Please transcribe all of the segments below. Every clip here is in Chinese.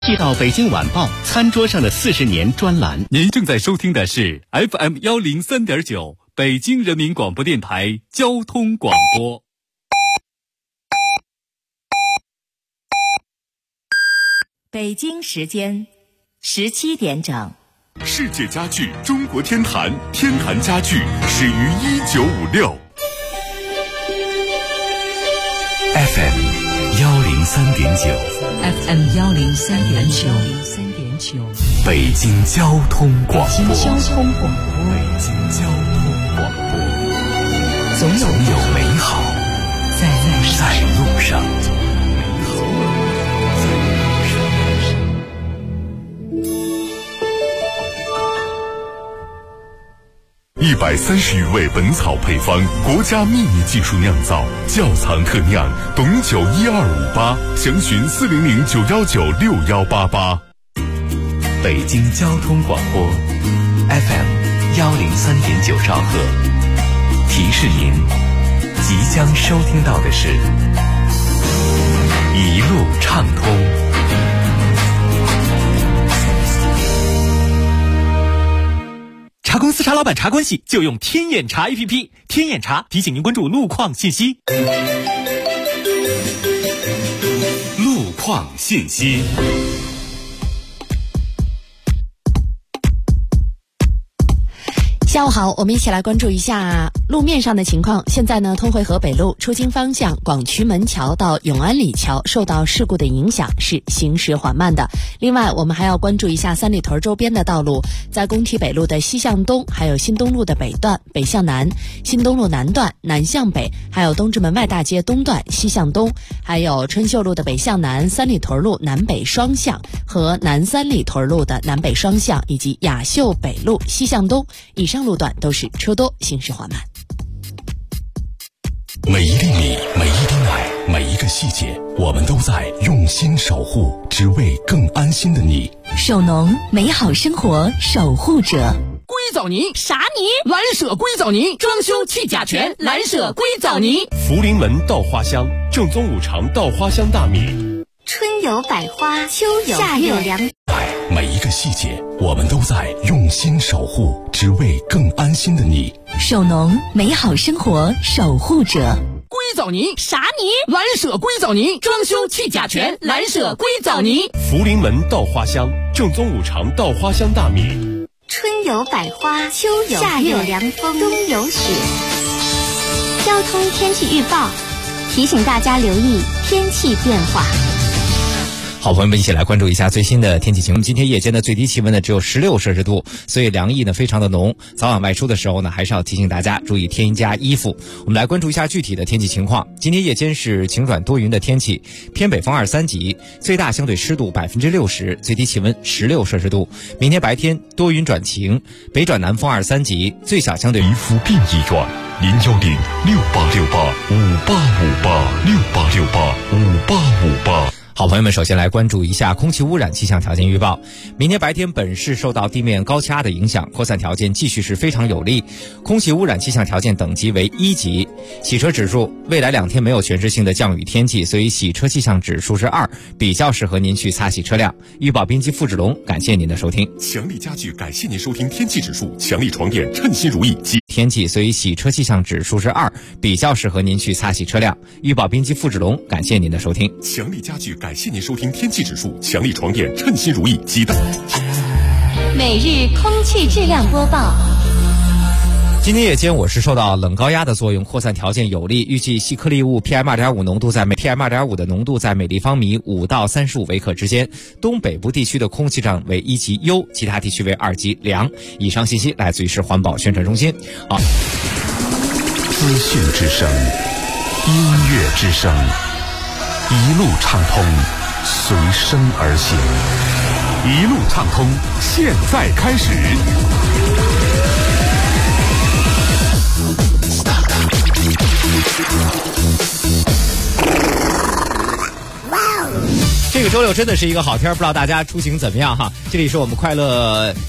寄到北京晚报餐桌上的40年专栏。 您正在收听的是 FM 103.9北京人民广播电台交通广播。 北京时间17点整。 世界家具中国天坛，天坛家具始于1956。FM 103.9 FM 103.9 北京交通广播。 北京交通广播，总有美好在路上。130余味本草配方，国家秘密技术酿造，窖藏特酿，董酒12588，详询400919688。北京交通广播 FM 103.9兆赫，提示您即将收听到的是一路畅通。 茶公司茶老板茶关系就用天眼查 APP， 天眼查提醒您关注路况信息。 路况信息。 下午好，我们一起来关注一下路面上的情况。现在呢，通惠河北路出京方向广渠门桥到永安里桥受到事故的影响，是行驶缓慢的。另外，我们还要关注一下三里屯周边的道路，在工体北路的西向东，还有新东路的北段北向南，新东路南段南向北，还有东直门外大街东段西向东，还有春秀路的北向南，三里屯路南北双向和南三里屯路的南北双向，以及雅秀北路西向东，以上路段都是车多，行驶缓慢。 每一粒米，每一滴奶，每一个细节，我们都在用心守护，只为更安心的你。 首农，美好生活守护者。 硅藻泥啥泥？ 蓝舍硅藻泥，装修去甲醛，蓝舍硅藻泥。 福临门稻花香，正宗五常稻花香大米。 春有百花，秋有夏有凉。 每一个细节，我们都在用心守护，只为更安心的你。 首农，美好生活守护者。 硅藻泥啥泥？ 蓝舍硅藻泥，装修去甲醛，蓝舍硅藻泥。 福临门稻花香，正宗五常稻花香大米。 春有百花，秋有夏有凉风，冬有雪。交通天气预报提醒大家留意天气变化。 好，朋友们一起来关注一下最新的天气情况。今天夜间的最低气温呢只有16摄氏度，所以凉意呢非常的浓。早晚外出的时候呢，还是要提醒大家注意添加衣服。我们来关注一下具体的天气情况。今天夜间是晴转多云的天气，偏北风2、3级，最大相对湿度60%，最低气温16摄氏度。明天白天多云转晴，北转南风2、3级，最小相对。 皮肤病医院，0868685858，6868585858。 好，朋友们，首先来关注一下空气污染气象条件预报。明天白天本市受到地面高气压的影响，扩散条件继续是非常有利，空气污染气象条件等级为1级。洗车指数，未来2天没有全市性的降雨天气，所以洗车气象指数是2，比较适合您去擦洗车辆。预报编辑付志龙，感谢您的收听。 强力家具感谢您收听天气指数，强力床垫称心如意。 天气，所以洗车气象指数是2，比较适合您去擦洗车辆。预报编辑付志龙，感谢您的收听。 强力家具感谢您收听天气指数，强力床垫称心如意。鸡蛋。 每日空气质量播报。 今天夜间我市受到冷高压的作用，扩散条件有利，预计细颗粒物 PM2.5 浓度在PM2.5 的浓度在每立方米5到35微克之间。东北部地区的空气质量为1级优，其他地区为2级良。以上信息来自于市环保宣传中心。好， 资讯之声，音乐之声，一路畅通，随声而行。一路畅通，现在开始。 这个周六真的是一个好天，不知道大家出行怎么样哈？这里是我们快乐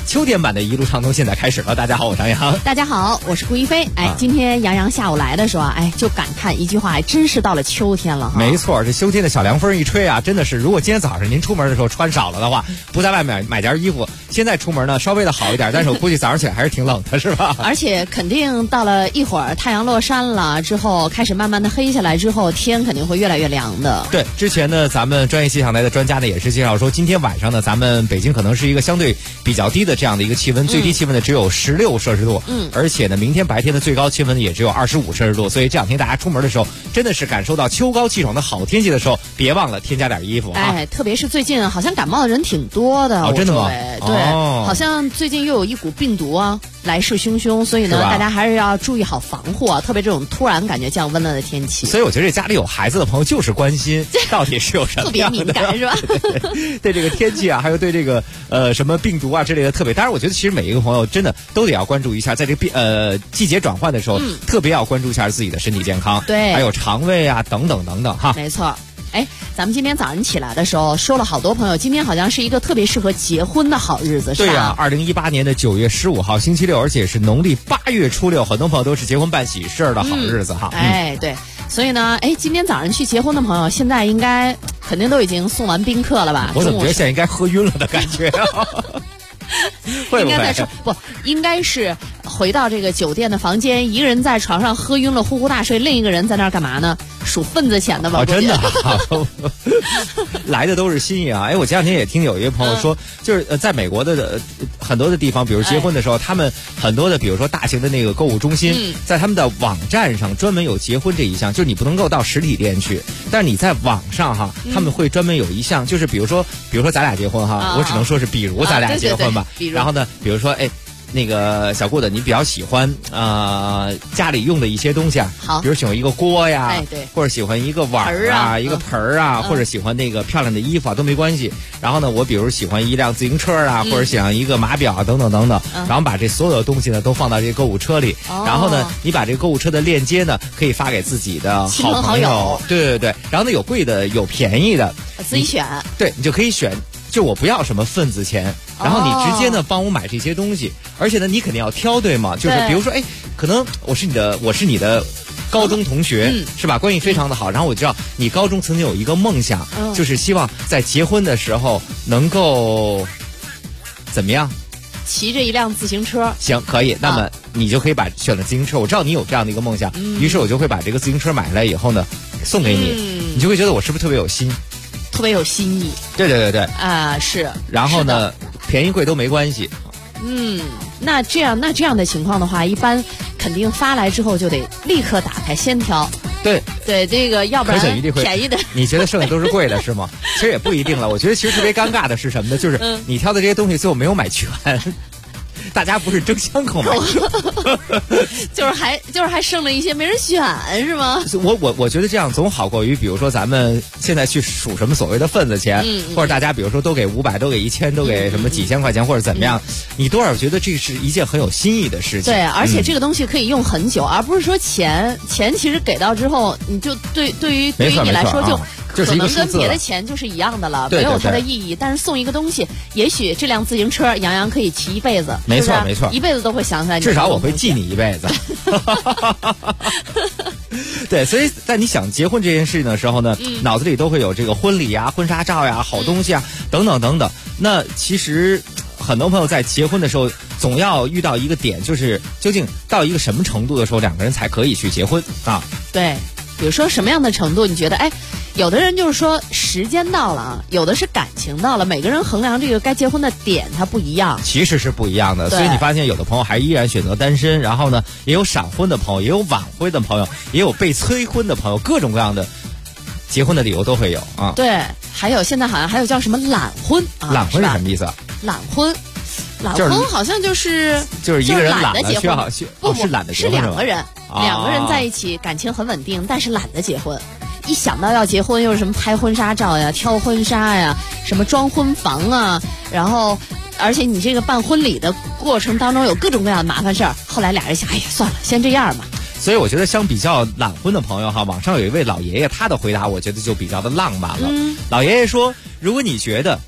秋天版的一路畅通现在开始了。大家好，我张扬。 大家好，我是顾一飞。今天杨洋下午来的时候就感叹一句话，还真是到了秋天了哈。 没错，这秋天的小凉风一吹啊，真的是，如果今天早上您出门的时候穿少了的话，不在外面买件衣服，现在出门呢稍微的好一点，但是我估计早上起来还是挺冷的，是吧？ 而且肯定到了一会儿太阳落山了之后，开始慢慢的黑下来之后，天肯定会越来越凉的。 对，之前呢，咱们专业气象台的专家呢也是介绍说，今天晚上呢，咱们北京可能是一个相对比较低的这样的一个气温，最低气温呢只有16摄氏度，而且呢，明天白天的最高气温也只有25摄氏度，所以这两天大家出门的时候，真的是感受到秋高气爽的好天气的时候，别忘了添加点衣服啊！ 特别是最近好像感冒的人挺多的， 真的吗？ 对，好像最近又有一股病毒来势汹汹，所以呢，大家还是要注意好防护特别这种突然感觉降温了的天气。 所以我觉得这家里有孩子的朋友就是关心到底是有什么特别敏感是吧？ 对这个天气还有对这个什么病毒之类的特别。当然，我觉得其实每一个朋友真的都得要关注一下，在这个季节转换的时候，特别要关注一下自己的身体健康， 对， 还有肠胃等等等等哈。 没错。咱们今天早上起来的时候说了好多朋友，今天好像是一个特别适合结婚的好日子，是吧？ 对呀，2018年的9月15号星期六，而且是农历8月初6，很多朋友都是结婚办喜事的好日子哈。 对，所以呢，今天早上去结婚的朋友，现在应该肯定都已经送完宾客了吧？ 我怎么觉得现在应该喝晕了的感觉会不会？ 应该在说不，应该是回到这个酒店的房间，一个人在床上喝晕了，呼呼大睡，另一个人在那儿干嘛呢？数份子钱的吧？ 真的来的都是心意啊！我前两天也听有一个朋友说，就是在美国的很多的地方，比如结婚的时候，他们很多的，比如说大型的那个购物中心，在他们的网站上专门有结婚这一项，就是你不能够到实体店去，但是你在网上他们会专门有一项，就是比如说咱俩结婚我只能说是比如咱俩结婚吧，然后呢，比如说那个小顾的，你比较喜欢家里用的一些东西好， 比如喜欢一个锅呀， 对， 或者喜欢一个碗一个盆儿或者喜欢那个漂亮的衣服都没关系。然后呢，我比如喜欢一辆自行车或者喜欢一个码表等等等等，然后把这所有的东西呢都放到这个购物车里，然后呢，你把这个购物车的链接呢可以发给自己的好朋友，对，然后呢有贵的有便宜的， 自己选， 对你就可以选。就我不要什么份子钱，然后你直接呢帮我买这些东西，而且呢你肯定要挑对吗？就是比如说可能我是你的高中同学，是吧？关系非常的好，然后我知道你高中曾经有一个梦想，就是希望在结婚的时候能够怎么样？ 骑着一辆自行车。 行，可以。那么你就可以选了自行车。我知道你有这样的一个梦想，于是我就会把这个自行车买下来以后呢送给你，你就会觉得我是不是特别有心？ 特别有新意， 对是。 然后呢，便宜贵都没关系。 那这样的情况的话，一般肯定发来之后就得立刻打开先挑。 对， 这个要不然便宜的。 你觉得剩下都是贵的是吗？其实也不一定了。我觉得其实特别尴尬的是什么呢？就是你挑的这些东西最后没有买全。大家不是争相购买， 就是还剩了一些没人选，是吗？ 我觉得这样总好过于，比如说咱们现在去数什么所谓的份子钱，或者大家比如说都给500，都给1000，都给什么几千块钱或者怎么样，你多少觉得这是一件很有新意的事情。 对，而且这个东西可以用很久，而不是说钱其实给到之后，你就对于你来说可能跟别的钱就是一样的了，没有它的意义。但是送一个东西，也许这辆自行车杨洋可以骑一辈子， 没错， 一辈子都会想起来你。 至少我会记你一辈子。对，所以在你想结婚这件事的时候呢，脑子里都会有这个婚礼婚纱照好东西等等等等。那其实很多朋友在结婚的时候，总要遇到一个点，就是究竟到一个什么程度的时候，两个人才可以去结婚啊？ 对，比如说什么样的程度，你觉得有的人就是说时间到了有的是感情到了，每个人衡量这个该结婚的点它不一样， 其实是不一样的。所以你发现有的朋友还依然选择单身，然后呢也有闪婚的朋友，也有晚婚的朋友，也有被催婚的朋友，各种各样的结婚的理由都会有啊。 对，还有现在好像还有叫什么懒婚懒婚是什么意思？ 懒婚好像就是一个人懒得结婚， 不是懒得结婚， 是两个人在一起，感情很稳定，但是懒得结婚。一想到要结婚，又是什么拍婚纱照呀、挑婚纱呀、什么装婚房啊，然后而且你这个办婚礼的过程当中有各种各样的麻烦事儿。后来俩人想，算了，先这样吧。 所以我觉得相比较懒婚的朋友网上有一位老爷爷，他的回答我觉得就比较的浪漫了。老爷爷说，如果你觉得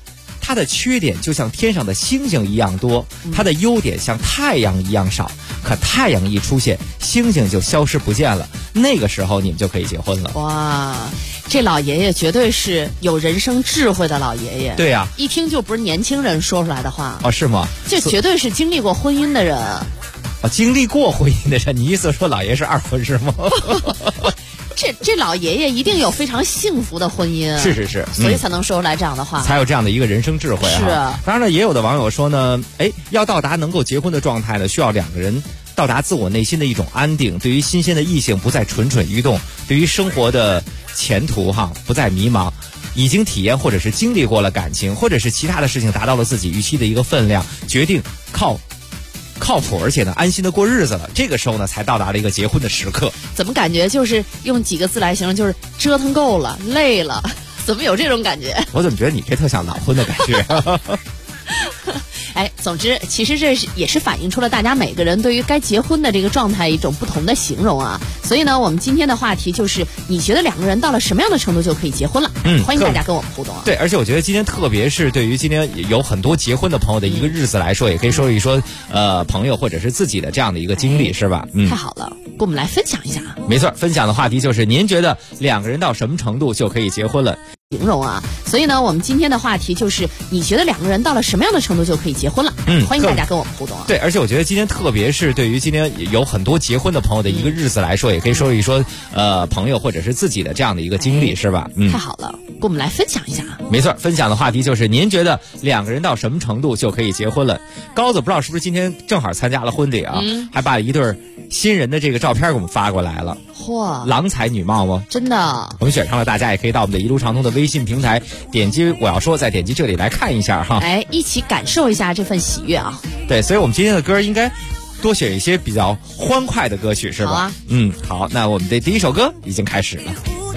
它的缺点就像天上的星星一样多，它的优点像太阳一样少。可太阳一出现，星星就消失不见了，那个时候你们就可以结婚了。 哇，这老爷爷绝对是有人生智慧的老爷爷。 对呀， 一听就不是年轻人说出来的话。 哦，是吗？ 这绝对是经历过婚姻的人。 经历过婚姻的人，你意思说老爷是二婚是吗？ 这老爷爷一定有非常幸福的婚姻， 是， 所以才能说出来这样的话， 才有这样的一个人生智慧啊。 是。 当然了，也有的网友说呢，要到达能够结婚的状态呢，需要两个人到达自我内心的一种安定，对于新鲜的异性不再蠢蠢欲动，对于生活的前途不再迷茫，已经体验或者是经历过了感情，或者是其他的事情达到了自己预期的一个分量，决定靠谱而且呢安心的过日子了，这个时候呢才到达了一个结婚的时刻。 怎么感觉就是用几个字来形容，就是折腾够了，累了，怎么有这种感觉？ 我怎么觉得你这特像老婚的感觉？ 总之其实这也是反映出了大家每个人对于该结婚的这个状态一种不同的形容啊。所以呢，我们今天的话题就是你觉得两个人到了什么样的程度就可以结婚了？欢迎大家跟我们互动啊。 对，而且我觉得今天特别是对于今天有很多结婚的朋友的一个日子来说，也可以说一说朋友或者是自己的这样的一个经历，是吧？ 太好了，跟我们来分享一下。 没错，分享的话题就是您觉得两个人到什么程度就可以结婚了？ 形容啊，所以呢，我们今天的话题就是你觉得两个人到了什么样的程度就可以结婚了？欢迎大家跟我们互动啊。 对，而且我觉得今天特别是对于今天有很多结婚的朋友的一个日子来说，也可以说一说朋友或者是自己的这样的一个经历，是吧？ 太好了，跟我们来分享一下。 没错，分享的话题就是您觉得两个人到什么程度就可以结婚了？高子不知道是不是今天正好参加了婚礼啊，还把一对新人的这个照片给我们发过来了。 嚯， 郎才女貌吗？ 真的。 我们选上了，大家也可以到我们的一路畅通的微信平台，点击我要说，再点击这里来看一下哈。 一起感受一下这份喜悦啊。 对，所以我们今天的歌应该多选一些比较欢快的歌曲，是吧？ 好啊。 好，那我们的第一首歌已经开始了。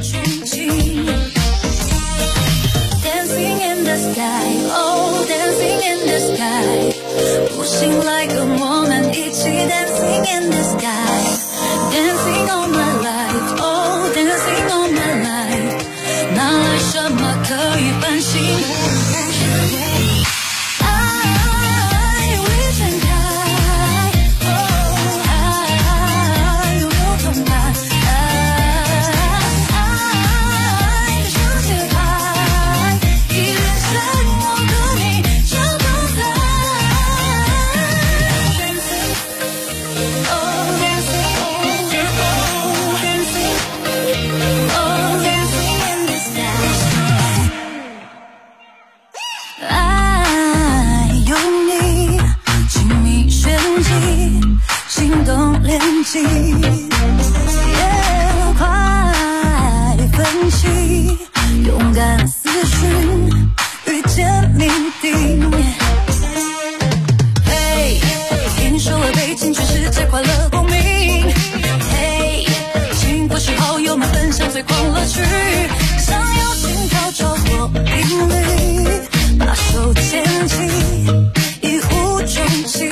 Dancing all my life, oh, dancing all my life. 哪来什么可以反省？爱未盛开，哦，爱有澎湃，爱的世界牌，一人生我和你就都在。快奋起，勇敢思寻，遇见命定。嘿，听说了北京全世界快乐公民。嘿，请或是好友们分享最狂乐趣，想要心跳超过频率，把手牵起，一呼中气。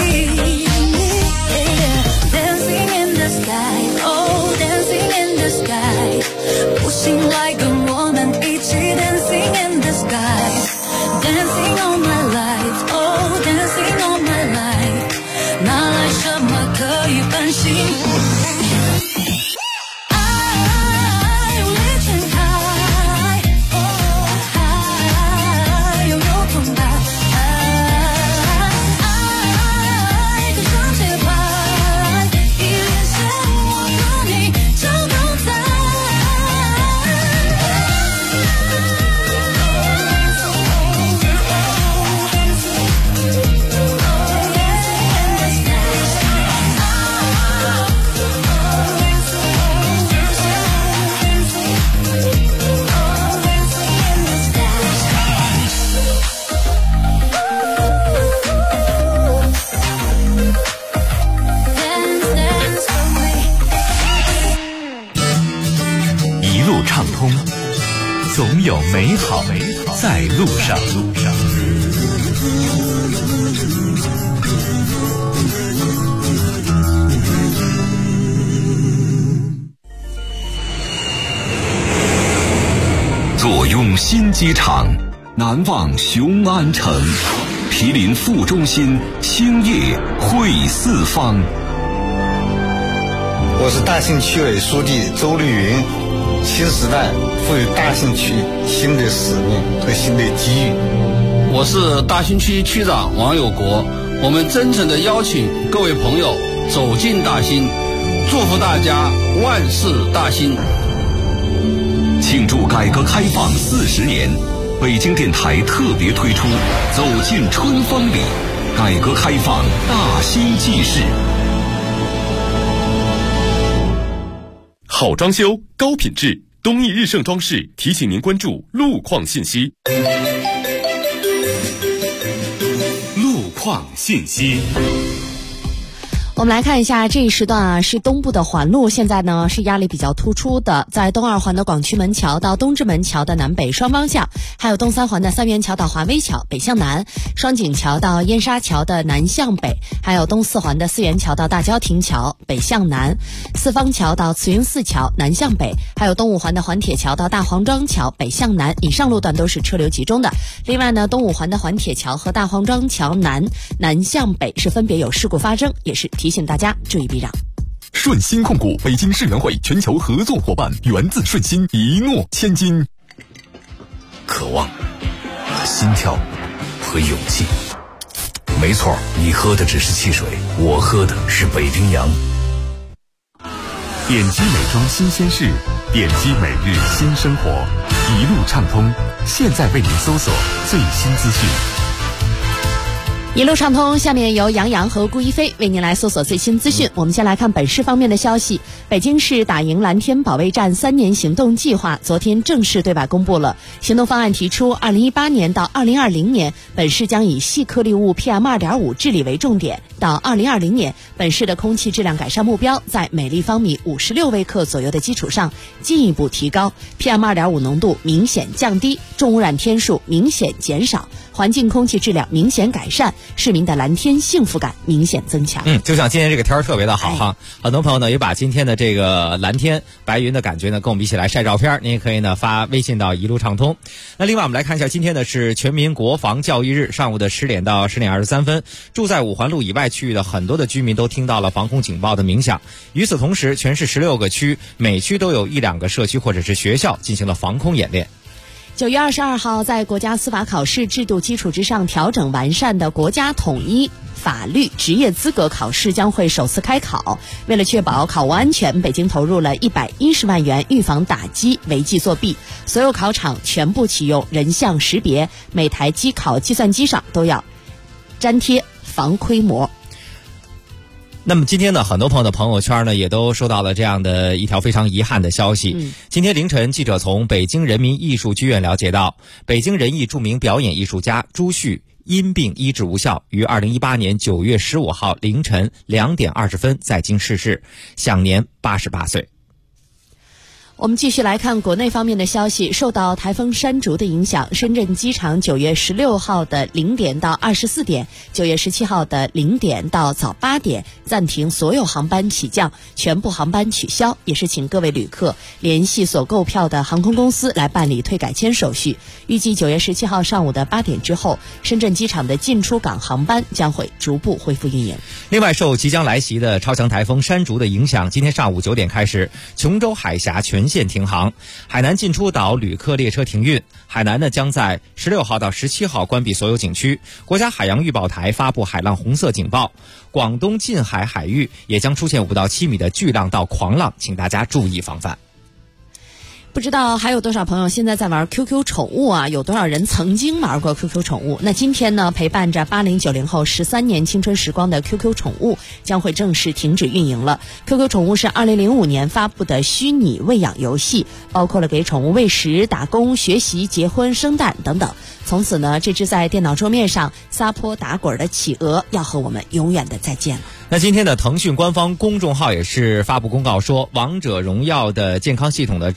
不信来跟我们一起 Dancing in the sky, Dancing all my life, oh, Dancing all my life. 哪来什么可以反省？爱未盛开，哦，爱拥有澎湃，爱跟上节拍，一连线我和你就都在。 一路畅通，总有美好在路上。 坐拥新机场， 难忘雄安城。毗邻副中心，星夜汇四方。 我是大兴区委书记周绿云。新时代赋予大兴区新的使命和新的机遇。 我是大兴区区长王有国。我们真诚地邀请各位朋友走进大兴，祝福大家万事大兴。 庆祝改革开放40年，北京电台特别推出《走进春风里》，改革开放大兴纪事。 好装修，高品质，东义日盛装饰提醒您关注路况信息。 路况信息。 我们来看一下这一时段是东部的环路，现在呢是压力比较突出的，在东二环的广渠门桥到东直门桥的南北双方向，还有东三环的三元桥到华威桥北向南，双井桥到燕莎桥的南向北，还有东四环的四元桥到大郊亭桥北向南，四方桥到慈云寺桥南向北，还有东五环的环铁桥到大黄庄桥北向南，以上路段都是车流集中的。另外呢，东五环的环铁桥和大黄庄桥南向北是分别有事故发生，也是提醒大家注意避让。 顺鑫控股北京世园会全球合作伙伴，源自顺鑫，一诺千金。 渴望和心跳和勇气，没错，你喝的只是汽水，我喝的是北冰洋。 点击美妆新鲜事，点击每日新生活，一路畅通，现在为您搜索最新资讯。 一路畅通，下面由杨洋和顾一飞为您来搜索最新资讯。我们先来看本市方面的消息。北京市打赢蓝天保卫战3年行动计划昨天正式对外公布了。行动方案提出，2018年到2020年，本市将以细颗粒物 PM2.5 治理为重点。到2020年，本市的空气质量改善目标在每立方米56微克左右的基础上进一步提高， PM2.5 浓度明显降低，重污染天数明显减少，环境空气质量明显改善，市民的蓝天幸福感明显增强。 就像今天这个天儿特别的好哈，很多朋友呢也把今天的这个蓝天白云的感觉呢跟我们一起来晒照片，您也可以呢发微信到一路畅通。那另外我们来看一下，今天呢是全民国防教育日，上午的10点到10点23分，住在五环路以外区域的很多的居民都听到了防空警报的鸣响。与此同时，全市16个区，每区都有1-2个社区或者是学校进行了防空演练。 9月22号，在国家司法考试制度基础之上调整完善的国家统一法律职业资格考试将会首次开考。为了确保考务安全，北京投入了110万元预防打击违纪作弊，所有考场全部启用人像识别，每台机考计算机上都要粘贴防窥膜。 那么今天呢，很多朋友的朋友圈呢也都收到了这样的一条非常遗憾的消息。今天凌晨，记者从北京人民艺术剧院了解到，北京人艺著名表演艺术家朱旭因病医治无效，于2018年9月15号凌晨2点20分在京逝世，享年88岁。 我们继续来看国内方面的消息。受到台风山竹的影响，深圳机场9月16号的0点到24点，9月17号的0点到早8点暂停所有航班起降，全部航班取消，也是请各位旅客联系所购票的航空公司来办理退改签手续。预计9月17号上午的8点之后，深圳机场的进出港航班将会逐步恢复运营。 另外，受即将来袭的超强台风山竹的影响，今天上午9点开始，琼州海峡全线停航，海南进出岛旅客列车停运。海南呢将在16号到17号关闭所有景区，国家海洋预报台发布海浪红色警报。广东近海海域也将出现5到7米的巨浪到狂浪，请大家注意防范。 不知道还有多少朋友现在在玩 QQ 宠物啊？有多少人曾经玩过 QQ 宠物？那今天呢，陪伴着80、90后13年青春时光的 QQ 宠物将会正式停止运营了。QQ 宠物是2005年发布的虚拟喂养游戏，包括了给宠物喂食、打工、学习、结婚、生蛋等等。从此呢，这只在电脑桌面上撒泼打滚的企鹅要和我们永远的再见了。 那今天的腾讯官方公众号也是发布公告说，王者荣耀的健康系统的正式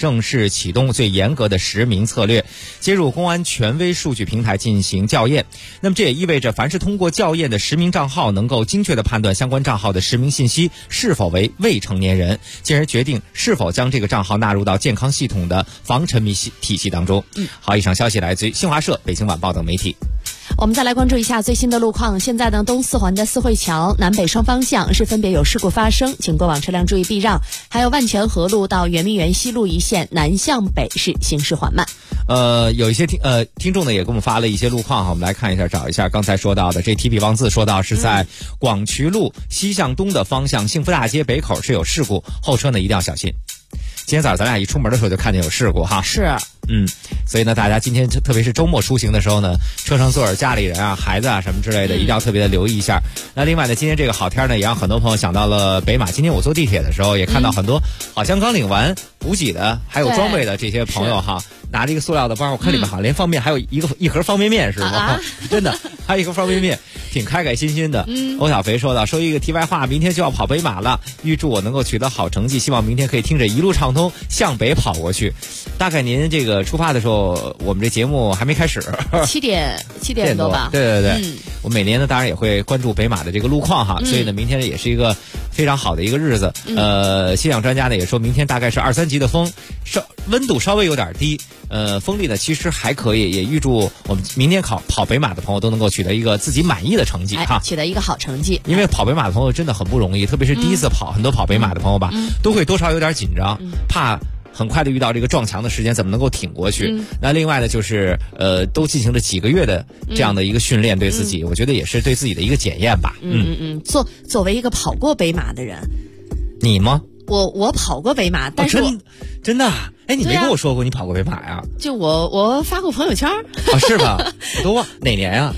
日启动最严格的实名策略，接入公安权威数据平台进行校验。那么这也意味着，凡是通过校验的实名账号，能够精确地判断相关账号的实名信息是否为未成年人，进而决定是否将这个账号纳入到健康系统的防沉迷体系当中。好，以上消息来自于新华社、北京晚报等媒体。 我们再来关注一下最新的路况。现在呢，东四环的四惠桥南北双方向是分别有事故发生，请过往车辆注意避让。还有万泉河路到圆明园西路一线南向北是行驶缓慢。 有一些听众呢也给我们发了一些路况哈，我们来看一下，找一下刚才说到的，这提笔忘字说到是在广渠路西向东的方向，幸福大街北口是有事故，后车呢一定要小心。今天早上咱俩一出门的时候就看见有事故哈。 是。 所以呢，大家今天特别是周末出行的时候呢，车上坐着家里人啊、孩子啊什么之类的，一定要特别的留意一下。那另外呢，今天这个好天呢，也让很多朋友想到了北马。今天我坐地铁的时候，也看到很多好像刚领完补给的，还有装备的这些朋友哈，拿着一个塑料的包，我看里面好像连方便，还有一盒方便面是吗？真的，还有一盒方便面，挺开开心心的。欧小肥说到，说一个题外话，明天就要跑北马了，预祝我能够取得好成绩，希望明天可以听着一路畅通向北跑过去。大概您这个出发的时候，我们这节目还没开始 ，7点多吧？ 对，我每年呢当然也会关注北马的这个路况哈，所以呢明天也是一个非常好的一个日子。气象专家呢也说明天大概是2、3级的风，温度稍微有点低，风力呢其实还可以，也预祝我们明天跑北马的朋友都能够取得一个自己满意的成绩哈， 取得一个好成绩。 因为跑北马的朋友真的很不容易，特别是第一次跑，很多跑北马的朋友吧，都会多少有点紧张，怕很快的遇到这个撞墙的时间怎么能够挺过去。那另外呢就是都进行了几个月的这样的一个训练，对自己我觉得也是对自己的一个检验吧。 作为一个跑过北马的人， 你吗？ 我跑过北马，但是真的哎，你没跟我说过你跑过北马呀？ 就我发过朋友圈是吧？我都忘哪年呀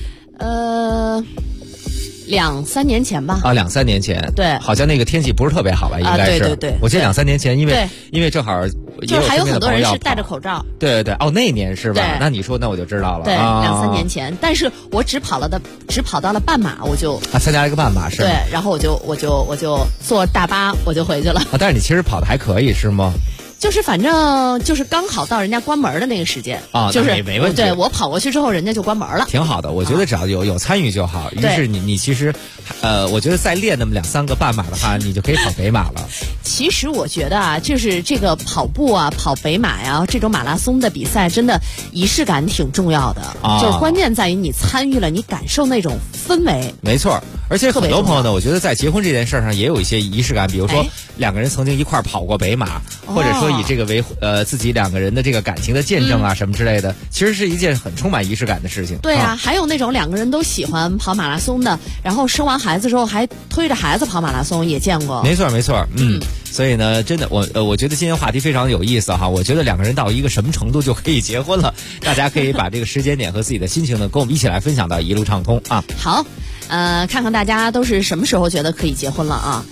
？2、3年前吧。 2、3年前， 对， 好像那个天气不是特别好吧？应该是。 对， 我记得2、3年前，因为正好就是还有很多人是戴着口罩。 对，那年是吧？那你说那我就知道了。 对，2、3年前，但是我只跑到了半马，我就参加了一个半马是。 对，然后我就坐大巴我就回去了。 但是你其实跑的还可以是吗？ 就是反正就是刚好到人家关门的那个时间就是没问题。 对，我跑过去之后，人家就关门了， 挺好的。我觉得只要有参与就好。于是你其实，我觉得再练那么2、3个半马的话，你就可以跑北马了。 其实我觉得啊，就是这个跑步啊、跑北马呀，这种马拉松的比赛，真的仪式感挺重要的。就是关键在于你参与了，你感受那种氛围。 没错，而且很多朋友呢，我觉得在结婚这件事上也有一些仪式感，比如说2个人曾经一块跑过北马，或者说以这个为自己2个人的这个感情的见证啊什么之类的，其实是一件很充满仪式感的事情。 对啊，还有那种2个人都喜欢跑马拉松的，然后生完孩子之后还推着孩子跑马拉松，也见过。 没错，所以呢，真的我觉得今天话题非常有意思哈。我觉得2个人到一个什么程度就可以结婚了，大家可以把这个时间点和自己的心情呢，跟我们一起来分享到一路畅通啊。 好，看看大家都是什么时候觉得可以结婚了啊？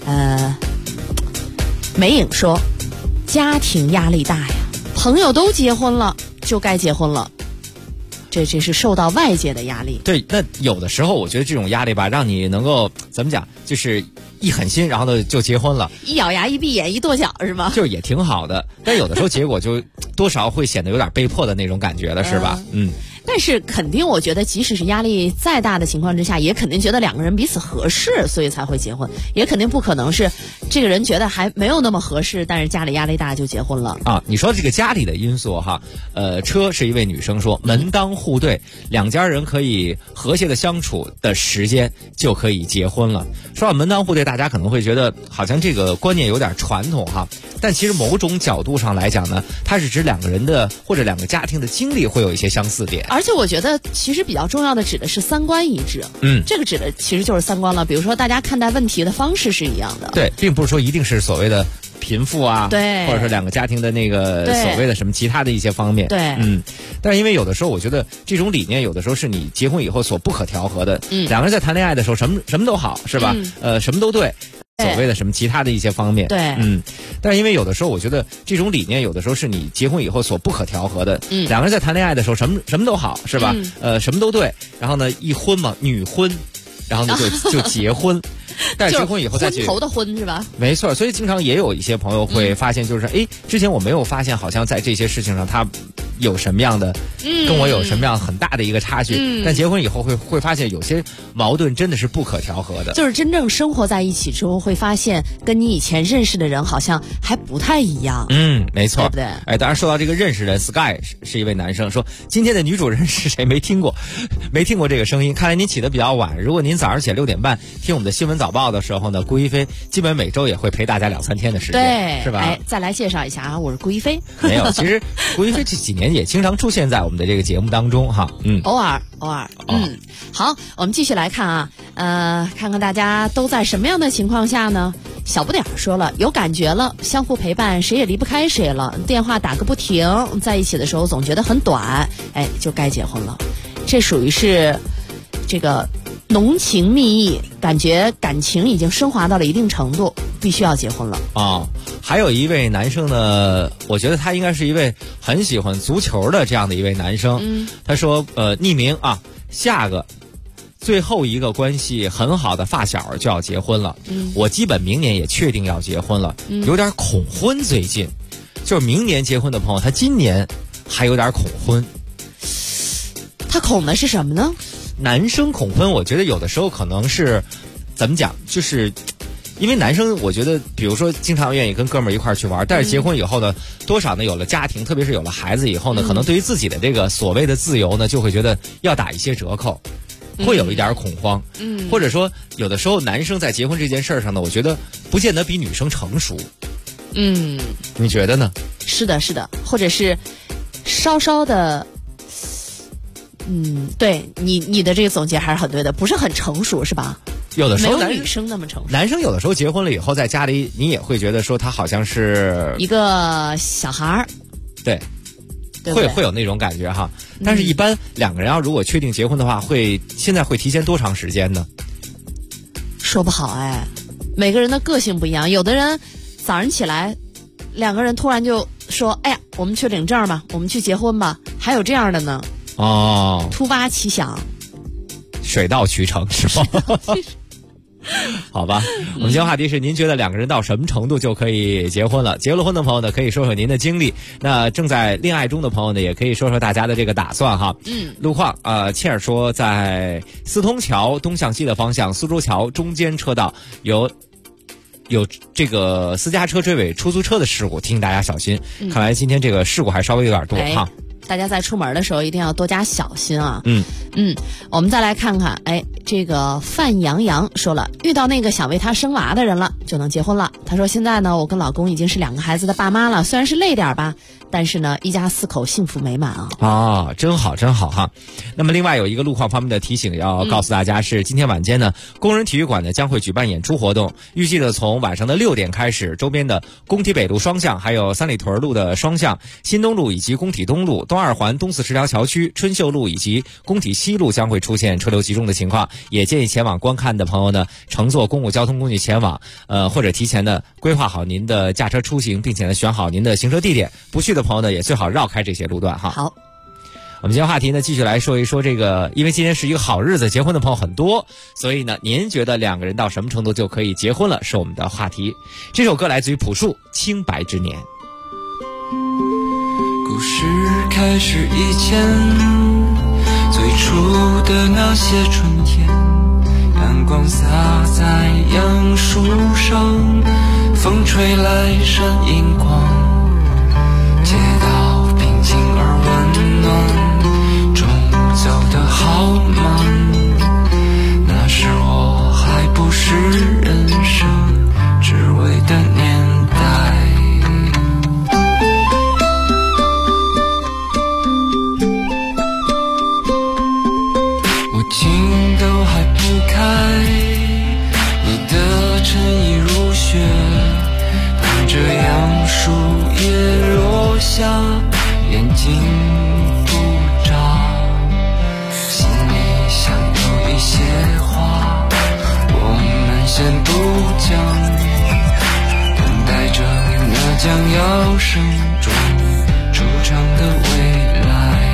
梅影说，家庭压力大呀，朋友都结婚了，就该结婚了。这是受到外界的压力。 对，那有的时候我觉得这种压力吧，让你能够怎么讲，就是一狠心，然后呢就结婚了， 一咬牙一闭眼一跺脚是吗？ 就也挺好的，但有的时候结果就多少会显得有点被迫的那种感觉了，是吧？ 但是肯定我觉得即使是压力再大的情况之下，也肯定觉得2个人彼此合适，所以才会结婚，也肯定不可能是这个人觉得还没有那么合适，但是家里压力大就结婚了啊。你说这个家里的因素哈，车是一位女生说，门当户对，2家人可以和谐的相处的时间就可以结婚了。说到门当户对，大家可能会觉得好像这个观念有点传统哈，但其实某种角度上来讲呢，它是指2个人的或者2个家庭的经历会有一些相似点。 而且我觉得其实比较重要的指的是3观一致，这个指的其实就是3观了。比如说大家看待问题的方式是一样的， 对，并不是说一定是所谓的贫富啊， 对， 或者说2个家庭的那个所谓的什么其他的一些方面， 对， 但是因为有的时候我觉得这种理念有的时候是你结婚以后所不可调和的，2个人在谈恋爱的时候什么都好是吧？什么都对。所谓的什么其他的一些方面， 对， 但是因为有的时候我觉得这种理念有的时候是你结婚以后所不可调和的，2个人在谈恋爱的时候什么都好是吧？什么都对，然后呢一婚嘛，女婚，然后呢就结婚， 但是结婚以后再去昏头的昏是吧？ 没错，所以经常也有一些朋友会发现，就是之前我没有发现，好像在这些事情上他有什么样的，跟我有什么样很大的一个差距。但结婚以后会发现有些矛盾真的是不可调和的。 就是真正生活在一起之后，会发现跟你以前认识的人好像还不太一样。 没错， 对不对？ 当然说到这个认识人 ，Sky 是一位男生说，今天的女主人是谁？没听过这个声音。看来您起得比较晚。如果您早上起来6点半听我们的新闻早报的时候呢，顾一飞基本每周也会陪大家2-3天的时间， 对， 是吧？ 再来介绍一下啊，我是顾一飞。 没有，其实顾一飞这几年也经常出现在我们的这个节目当中哈。 偶尔。好，我们继续来看啊，看看大家都在什么样的情况下呢？小不点儿说了，有感觉了，相互陪伴，谁也离不开谁了，电话打个不停，在一起的时候总觉得很短，就该结婚了。这属于是这个浓情蜜意，感觉感情已经升华到了一定程度，必须要结婚了还有一位男生呢，我觉得他应该是一位很喜欢足球的这样的一位男生。他说匿名啊，下个最后一个关系很好的发小就要结婚了，我基本明年也确定要结婚了，有点恐婚。最近就是明年结婚的朋友，他今年还有点恐婚。 他恐的是什么呢？ 男生恐婚，我觉得有的时候可能是怎么讲，就是因为男生我觉得比如说经常愿意跟哥们儿一块儿去玩，但是结婚以后呢，多少呢有了家庭，特别是有了孩子以后呢，可能对于自己的这个所谓的自由呢，就会觉得要打一些折扣，会有一点恐慌。或者说有的时候男生在结婚这件事上呢，我觉得不见得比女生成熟。你觉得呢？ 是的，或者是稍稍的对你的这个总结还是很对的，不是很成熟是吧？ 有的时候没有女生那么成熟。 男生有的时候结婚了以后，在家里你也会觉得说他好像是一个小孩儿， 对，会有那种感觉哈。但是一般两个人要如果确定结婚的话，现在会提前多长时间呢？ 说不好每个人的个性不一样，有的人早上起来两个人突然就说我们去领证吧，我们去结婚吧，还有这样的呢。突发奇想， 水到渠成是吧？好吧，我们今天话题是您觉得两个人到什么程度就可以结婚了？结了婚的朋友呢，可以说说您的经历；那正在恋爱中的朋友呢，也可以说说大家的这个打算哈。路况切尔说在四通桥东向西的方向，苏州桥中间车道有这个私家车追尾出租车的事故，提醒大家小心。看来今天这个事故还稍微有点多哈。 大家在出门的时候一定要多加小心啊。我们再来看看，这个范洋洋说了，遇到那个想为他生娃的人了，就能结婚了。他说现在呢，我跟老公已经是2个孩子的爸妈了，虽然是累点吧，但是呢，一家4口幸福美满啊。 真好哈。那么另外有一个路况方面的提醒要告诉大家是，今天晚间呢，工人体育馆呢将会举办演出活动，预计的从晚上的6点开始，周边的工体北路双向，还有三里屯路的双向、新东路以及工体东路、东2环东4十条桥区、春秀路以及工体西路将会出现车流集中的情况，也建议前往观看的朋友呢，乘坐公共交通工具前往，或者提前的规划好您的驾车出行，并且呢选好您的行车地点。不去的朋友呢，也最好绕开这些路段哈。 好， 我们今天话题呢，继续来说一说这个，因为今天是一个好日子，结婚的朋友很多，所以呢，您觉得两个人到什么程度就可以结婚了？是我们的话题。这首歌来自于朴树《清白之年》。 故事开始以前，最初的那些春天，阳光洒在杨树上，风吹来闪银光，街道平静而温暖，钟走得好慢，那时我还不是人生只为的年代。情都还不开，你的衬衣如雪，伴着杨树叶落下，眼睛不眨，心里想有一些话，我们先不讲，等待着那将要生中驻场的未来。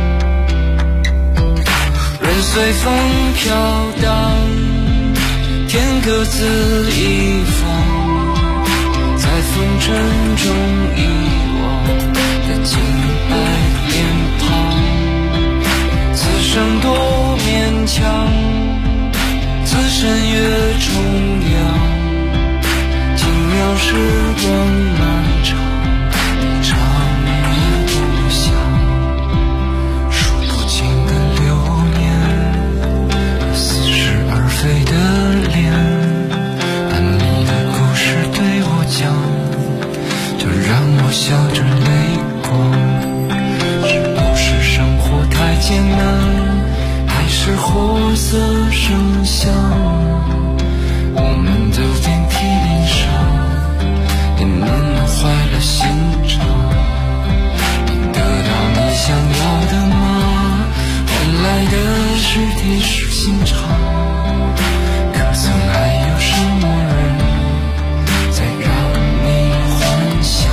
随风飘荡，天天各自一方，在风尘中遗忘的金白脸庞，此生多勉强，此身越重阳，轻描时光漫长，一场也不想，数不尽的流年，似是而非的脸，把你的故事对我讲，就让我笑着泪光。是不是生活太艰难，还是活色生香？我们都遍体鳞伤，也闷坏了心肠。你得到你想要的吗？换来的是铁石心肠。可曾还有什么人在让你幻想？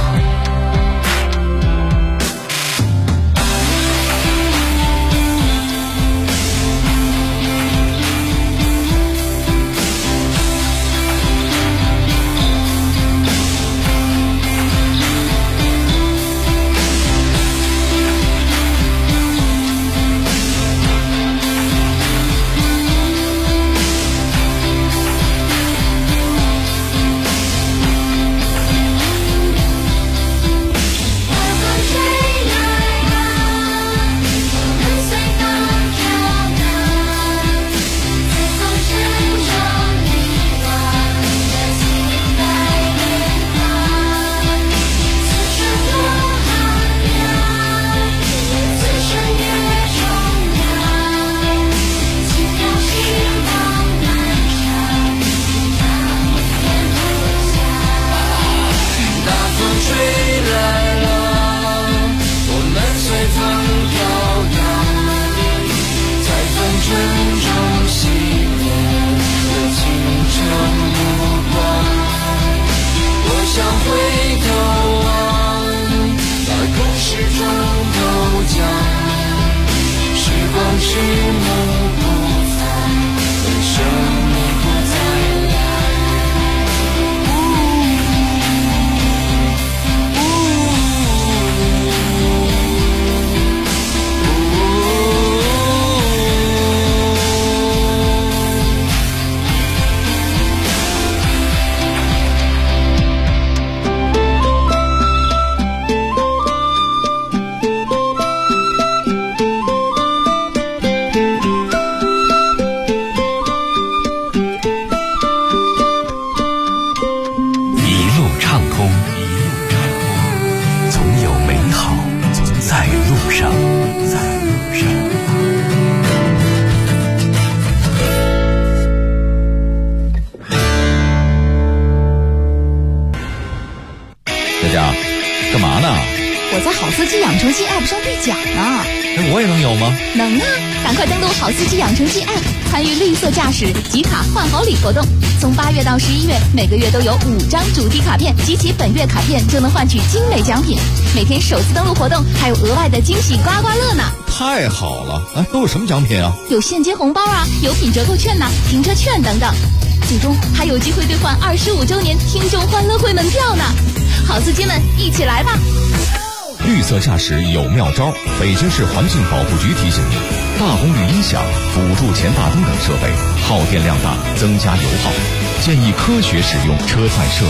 干嘛呢？ 我在好司机养成记 App 上兑奖呢。 我也能有吗？ 能啊！赶快登录好司机养成记 App， 参与绿色驾驶集卡换好礼活动。从8月到11月，每个月都有5张主题卡片，集齐本月卡片就能换取精美奖品。每天首次登录活动还有额外的惊喜刮刮乐呢！ 太好了！哎，都有什么奖品啊？ 有现金红包啊，有品折扣券呐，停车券等等。最终还有机会兑换25周年听众欢乐会门票呢！好司机们，一起来吧！ 绿色驾驶有妙招，北京市环境保护局提醒您：大功率音响、辅助前大灯等设备耗电量大，增加油耗，建议科学使用车载设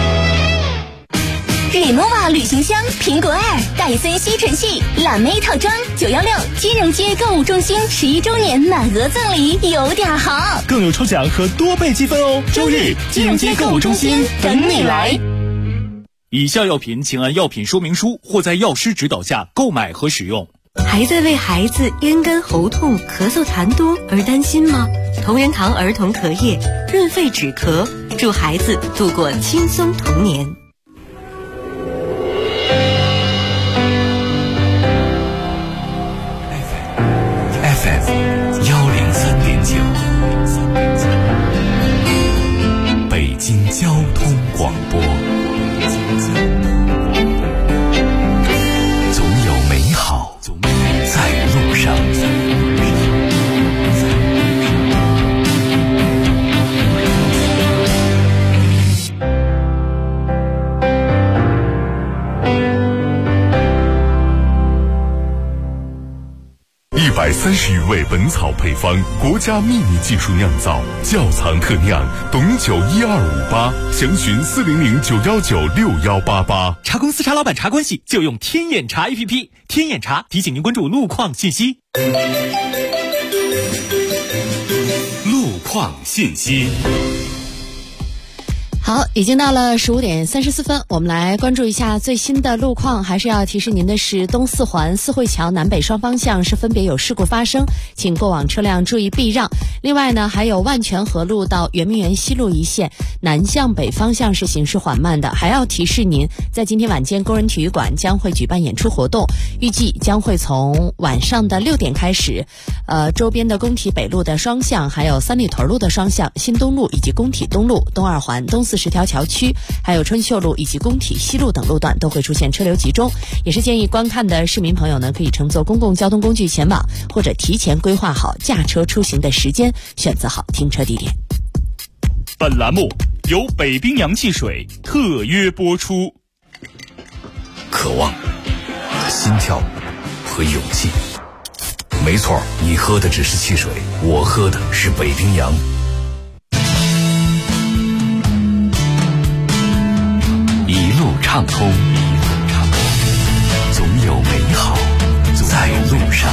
备。 Renova 旅行箱、苹果 Air、戴森吸尘器、蓝莓套装916金融街购物中心11周年满额赠礼，有点好， 更有抽奖和多倍积分哦！ 周日金融街购物中心等你来。 以下药品请按药品说明书或在药师指导下购买和使用。 还在为孩子咽干喉痛、咳嗽痰多而担心吗？同仁堂儿童咳液润肺止咳，祝孩子度过轻松童年。 FM 103.9，北京交通广播。总有美好在路上。 曲味本草配方，国家秘密技术酿造，窖藏特酿，董酒1258，详询400-919-6188。 茶公司茶老板茶关系就用天眼茶 APP， 天眼茶提醒您关注路况信息。 路况信息。 好，已经到了15点34分，我们来关注一下最新的路况。还是要提示您的是，东四环四惠桥南北双方向是分别有事故发生，请过往车辆注意避让。另外呢，还有万泉河路到圆明园西路一线南向北方向是行驶缓慢的。还要提示您，在今天晚间工人体育馆将会举办演出活动，预计将会从晚上的6点开始，周边的工体北路的双向，还有三里屯路的双向，新东路以及工体东路、东二环、东40条桥区，还有春秀路以及工体西路等路段都会出现车流集中。也是建议观看的市民朋友呢，可以乘坐公共交通工具前往，或者提前规划好驾车出行的时间，选择好停车地点。 本栏目由北冰洋汽水特约播出。 渴望、心跳和勇气。没错，你喝的只是汽水，我喝的是北冰洋。 一路畅通，总有美好在路上。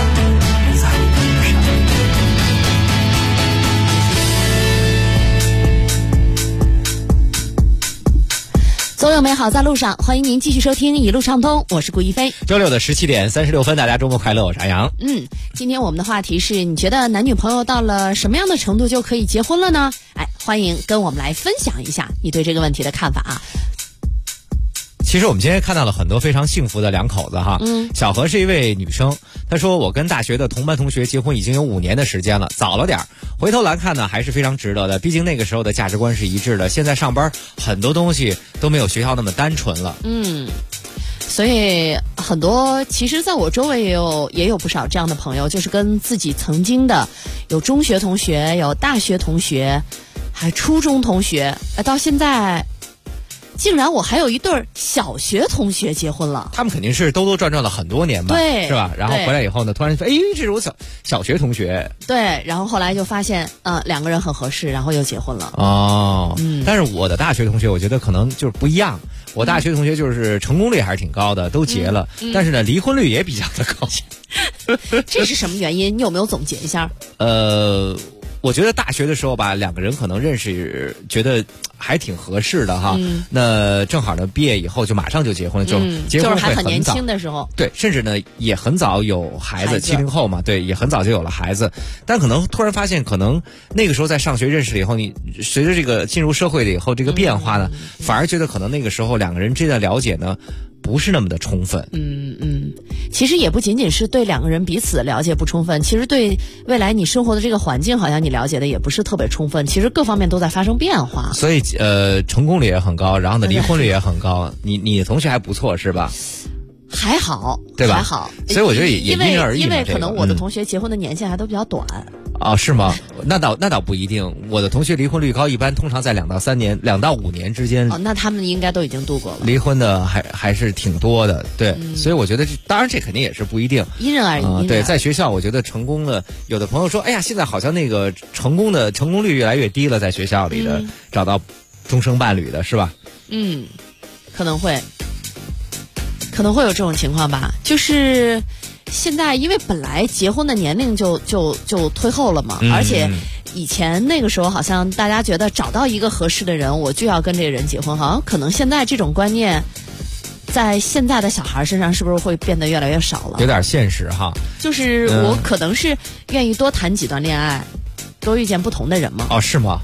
总有美好在路上，欢迎您继续收听一路畅通，我是顾一飞。 周六的17点36分，大家周末快乐，我是安阳。 今天我们的话题是，你觉得男女朋友到了什么样的程度就可以结婚了呢？欢迎跟我们来分享一下你对这个问题的看法啊。 其实我们今天看到了很多非常幸福的两口子哈。小何是一位女生，她说我跟大学的同班同学结婚已经有5年的时间了，早了点，回头来看呢还是非常值得的，毕竟那个时候的价值观是一致的，现在上班很多东西都没有学校那么单纯了。 所以很多，其实在我周围也有不少这样的朋友，就是跟自己曾经的有中学同学，有大学同学，还初中同学，到现在竟然我还有一对小学同学结婚了。 他们肯定是兜兜转转了很多年吧， 对， 是吧？然后回来以后呢，突然说，这是我小学同学。 对，然后后来就发现，两个人很合适，然后又结婚了。 但是我的大学同学，我觉得可能就是不一样。我大学同学就是成功率还是挺高的，都结了，但是呢，离婚率也比较的高。 这是什么原因？你有没有总结一下？ 我觉得大学的时候吧，两个人可能认识，觉得还挺合适的哈。那正好呢，毕业以后就马上就结婚了，就结婚会很早， 就是还很年轻的时候。 对，甚至呢也很早有孩子，70后嘛，对，也很早就有了孩子。但可能突然发现，可能那个时候在上学认识了以后，你随着这个进入社会了以后，这个变化呢，反而觉得可能那个时候两个人之间的了解呢，不是那么的充分。 其实也不仅仅是对两个人彼此了解不充分，其实对未来你生活的这个环境好像你了解的也不是特别充分，其实各方面都在发生变化。 所以成功率也很高，然后呢离婚率也很高。你的同学还不错是吧？ 还好， 对吧？ 还好， 所以我觉得也因人而异嘛。 因为可能我的同学结婚的年限还都比较短。 是吗？那倒不一定。我的同学离婚率高，一般通常在2到3年、2到5年之间。 那他们应该都已经度过了。 离婚的还是挺多的，对。所以我觉得当然这肯定也是不一定， 因人而异。 对，在学校我觉得成功的，有的朋友说，哎呀，现在好像那个成功率越来越低了，在学校里的找到终生伴侣的是吧？ 可能会有这种情况吧，就是现在因为本来结婚的年龄就推后了嘛，而且以前那个时候好像大家觉得找到一个合适的人，我就要跟这个人结婚，好像可能现在这种观念在现在的小孩身上是不是会变得越来越少了？ 有点现实哈， 就是我可能是愿意多谈几段恋爱，多遇见不同的人嘛。 是吗？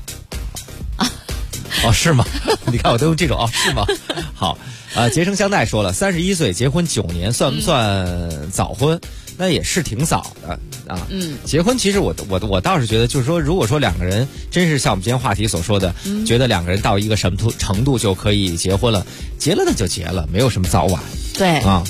是吗？你看我都用这种是吗？好。结成相待说了，31岁结婚9年，算不算早婚？那也是挺早的啊。结婚其实我倒是觉得，就是说，如果说两个人真是像我们今天话题所说的，觉得两个人到一个什么程度就可以结婚了，结了那就结了，没有什么早晚。 对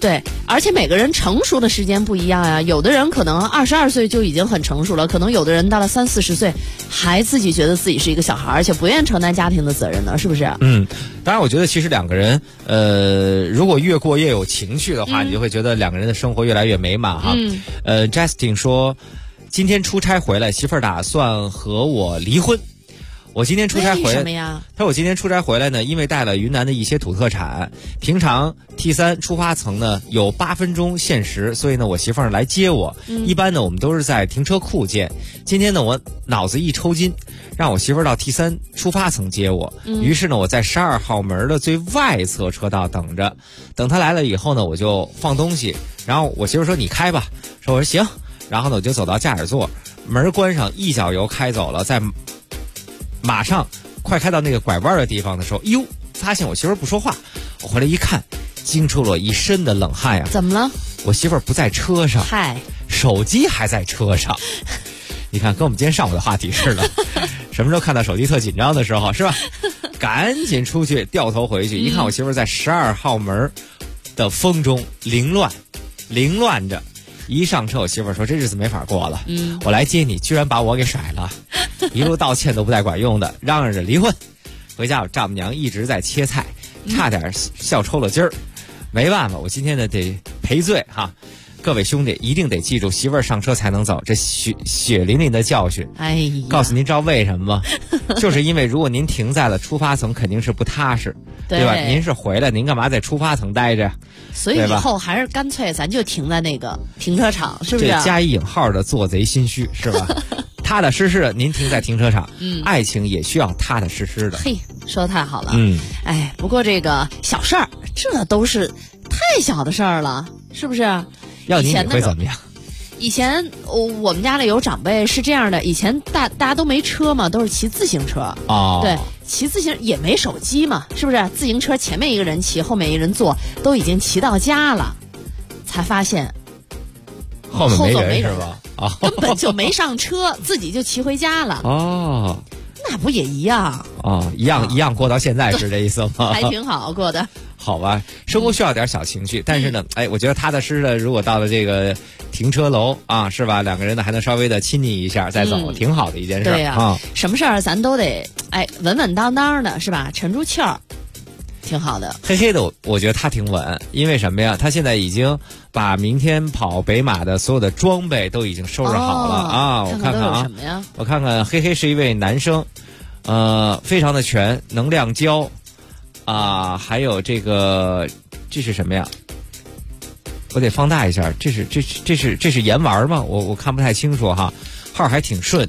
对，而且每个人成熟的时间不一样呀，有的人可能22岁就已经很成熟了，可能有的人到了30-40岁还自己觉得自己是一个小孩，而且不愿意承担家庭的责任呢，是不是？ 当然我觉得其实两个人如果越过越有情趣的话，你就会觉得两个人的生活越来越美满哈。Justin 说今天出差回来，媳妇儿打算和我离婚。我今天出差回来， 为什么呀？ 他说我今天出差回来呢，因为带了云南的一些土特产，平常 T3 出发层呢有8分钟限时，所以呢我媳妇儿来接我。一般呢我们都是在停车库见。今天呢我脑子一抽筋，让我媳妇儿到 T3 出发层接我。于是呢我在12号门的最外侧车道等着，等他来了以后呢我就放东西，然后我媳妇儿说你开吧，说我说行，然后呢我就走到驾驶座，门关上，一脚油开走了，在马上快开到那个拐弯的地方的时候，哟，发现我媳妇儿不说话。我回来一看，惊出了一身的冷汗呀！ 怎么了？ 我媳妇儿不在车上， 嗨， 手机还在车上。你看，跟我们今天上午的话题似的。什么时候看到手机特紧张的时候，是吧？赶紧出去，掉头回去，一看我媳妇儿在12号门的风中凌乱着。一上车，我媳妇儿说这日子没法过了。我来接你，居然把我给甩了，一路道歉都不带管用的，嚷嚷着离婚。回家我丈母娘一直在切菜，差点笑抽了筋儿。没办法，我今天呢得赔罪哈。各位兄弟一定得记住，媳妇儿上车才能走，这血淋淋的教训。 哎呀， 告诉您知道为什么吗？就是因为如果您停在了出发层，肯定是不踏实，对吧？您是回来，您干嘛在出发层待着？ 所以以后还是干脆咱就停在那个停车场，是不是？ 这加引号的做贼心虚，是吧？踏踏实实的，您停在停车场，爱情也需要踏踏实实的。 嘿，说的太好了。哎，不过这个小事儿，这都是太小的事儿了，是不是？ 要你会怎么样？ 以前我们家里有长辈是这样的，以前大家都没车嘛，都是骑自行车。对，骑自行也没手机嘛，是不是？自行车前面一个人骑，后面一人坐，都已经骑到家了，才发现后面没人是吧？ 根本就没上车，自己就骑回家了。那不也一样？ 一样过到现在是这意思吗？ 还挺好过的。 好吧，生活需要点小情趣，但是呢，我觉得踏踏实实的，如果到了这个停车楼啊，是吧？两个人呢还能稍微的亲昵一下再走，挺好的一件事。 对呀，什么事儿咱都得稳稳当当的，是吧？沉住气儿，挺好的。 黑黑的，我觉得他挺稳，因为什么呀？他现在已经把明天跑北马的所有的装备都已经收拾好了我看看啊， 什么呀？ 我看看，黑黑是一位男生，非常的全，能量胶。还有这是什么呀？我得放大一下，这是盐丸吗？我看不太清楚哈，号还挺顺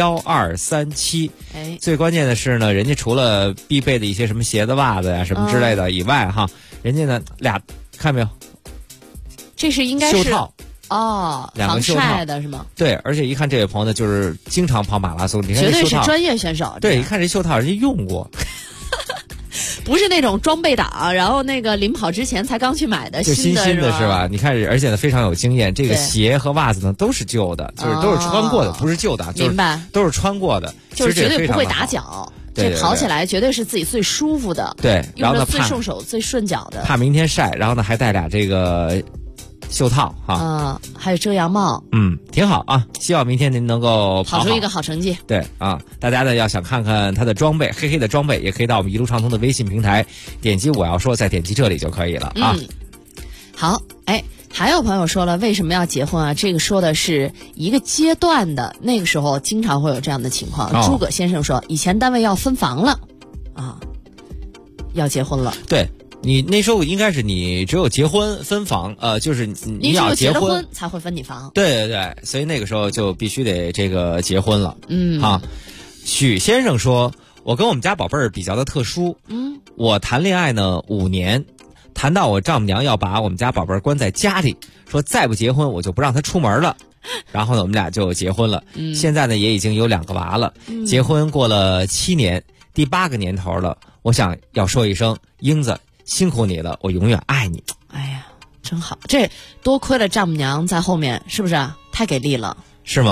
D1237。最关键的是呢，人家除了必备的一些什么鞋子、袜子呀什么之类的以外哈，人家呢俩看没有？ 这是应该是袖套两个袖套防晒的是吗？ 对，而且一看这位朋友呢，就是经常跑马拉松，你看绝对是专业选手。 对，一看这袖套人家用过。 不是那种装备党，然后那个临跑之前才刚去买的， 就新的是吧？你看，而且呢非常有经验。这个鞋和袜子呢都是旧的，就是都是穿过的，不是旧的， 明白？ 都是穿过的， 就是绝对不会打脚。这跑起来绝对是自己最舒服的， 对，然后呢最顺手、最顺脚的。 怕明天晒，然后呢还带俩这个袖套哈， 还有遮阳帽， 挺好啊！希望明天您能够跑出一个好成绩。 对啊，大家呢要想看看他的装备，黑黑的装备，也可以到我们一路畅通的微信平台，点击我要说，再点击这里就可以了啊。 好，还有朋友说了，为什么要结婚啊？这个说的是一个阶段的，那个时候经常会有这样的情况。诸葛先生说，以前单位要分房了要结婚了。 对。你那时候应该是你只有结婚分房，就是你要结婚才会分你房。 对对对，所以那个时候就必须得这个结婚了。许先生说，我跟我们家宝贝儿比较的特殊。我谈恋爱呢5年，谈到我丈母娘要把我们家宝贝儿关在家里，说再不结婚我就不让他出门了。然后呢，我们俩就结婚了。现在呢也已经有2个娃了。结婚过了7年，第8个年头了。我想要说一声，英子。辛苦你了，我永远爱你。 哎呀，真好，这多亏了丈母娘在后面，是不是太给力了？ 是吗？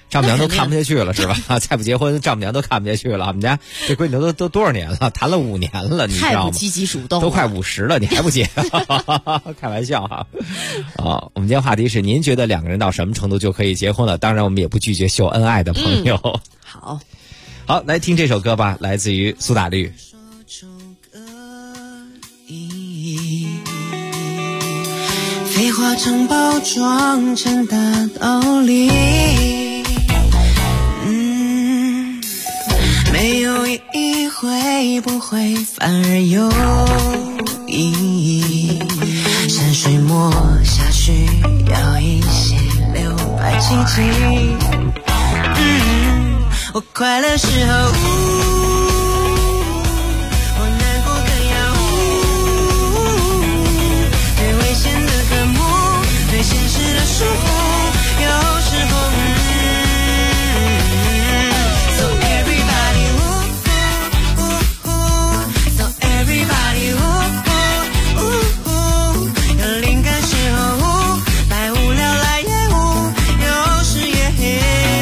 丈母娘都看不下去了是吧？再不结婚，丈母娘都看不下去了。我们家这闺女都多少年了，谈了5年了，你知道吗？ 太不积极主动了， 都快50了，你还不结？开玩笑哈。我们今天话题是：您觉得2个人到什么程度就可以结婚了？当然，我们也不拒绝秀恩爱的朋友。 好， 来听这首歌吧，来自于苏打绿。 废话常包装成大道理，没有意义，会不会反而有意义？山水墨下需要一些600奇迹。我快乐时候我难过更要对危险的渴慕，对现实的束缚，有时候So everybody So everybody 有灵感时候百无聊赖业务，有时也黑。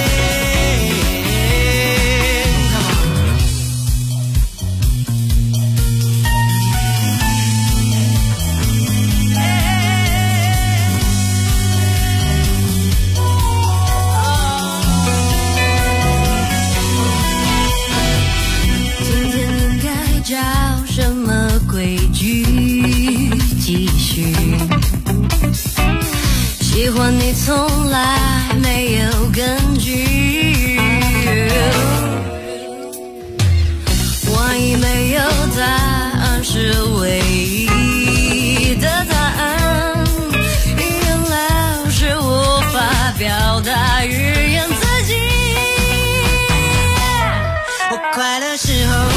叫什么规矩继续，喜欢你从来没有根据，万一没有答案是唯一的答案，语言老是无法表达语言自己，我快乐时候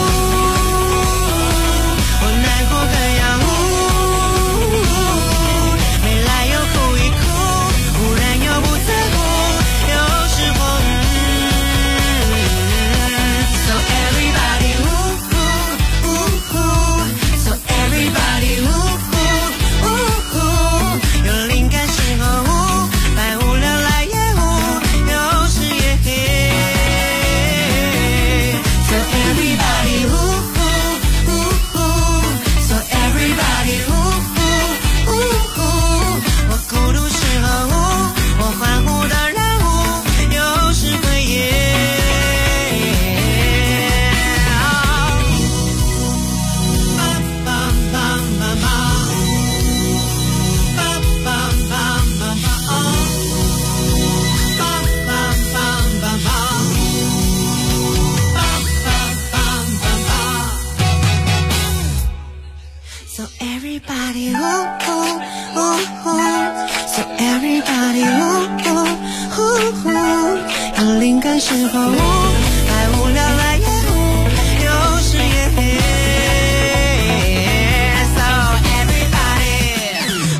有灵感时候百无聊赖业务，有时也黑。So everybody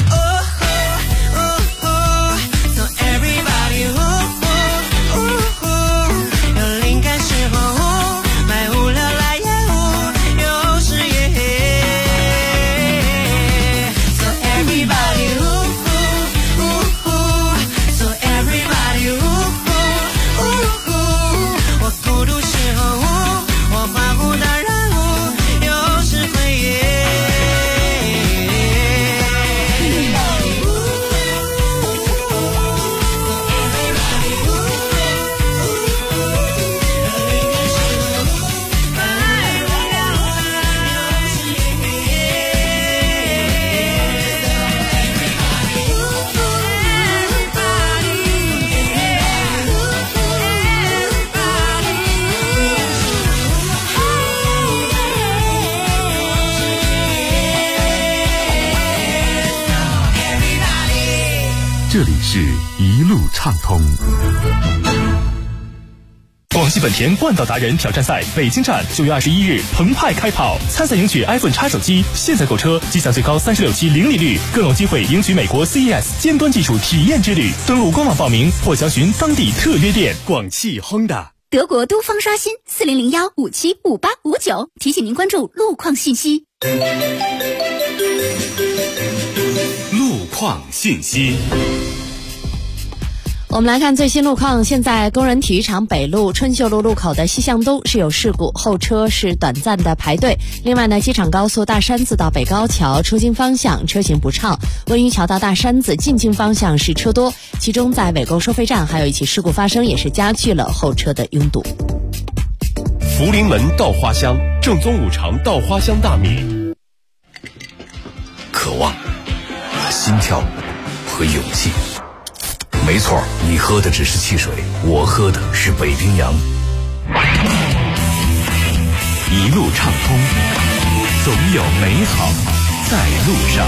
So everybody有灵感时候百无聊赖业务，有时也黑。So everybody So everybody我孤独时候我花不到然后有时会这里是一路畅通。 广西本田冠道达人挑战赛北京站9月21日澎湃开跑，参赛赢取 iPhone X 手机，现在购车即享最高36期零利率，更有机会赢取美国 CES 尖端技术体验之旅。登录官网报名或详询当地特约店。广汽 Honda。 德国都方刷新4001575859，提醒您关注路况信息。 路况信息。 我们来看最新路况，现在工人体育场北路春秀路路口的西向东是有事故，后车是短暂的排队。另外呢，机场高速大山子到北高桥出京方向车行不畅，温榆桥到大山子进京方向是车多，其中在尾沟收费站还有一起事故发生，也是加剧了后车的拥堵。 福临门稻花香，正宗五常稻花香大米。 渴望、心跳和勇气。没错，你喝的只是汽水，我喝的是北冰洋。 一路畅通，总有美好在路上。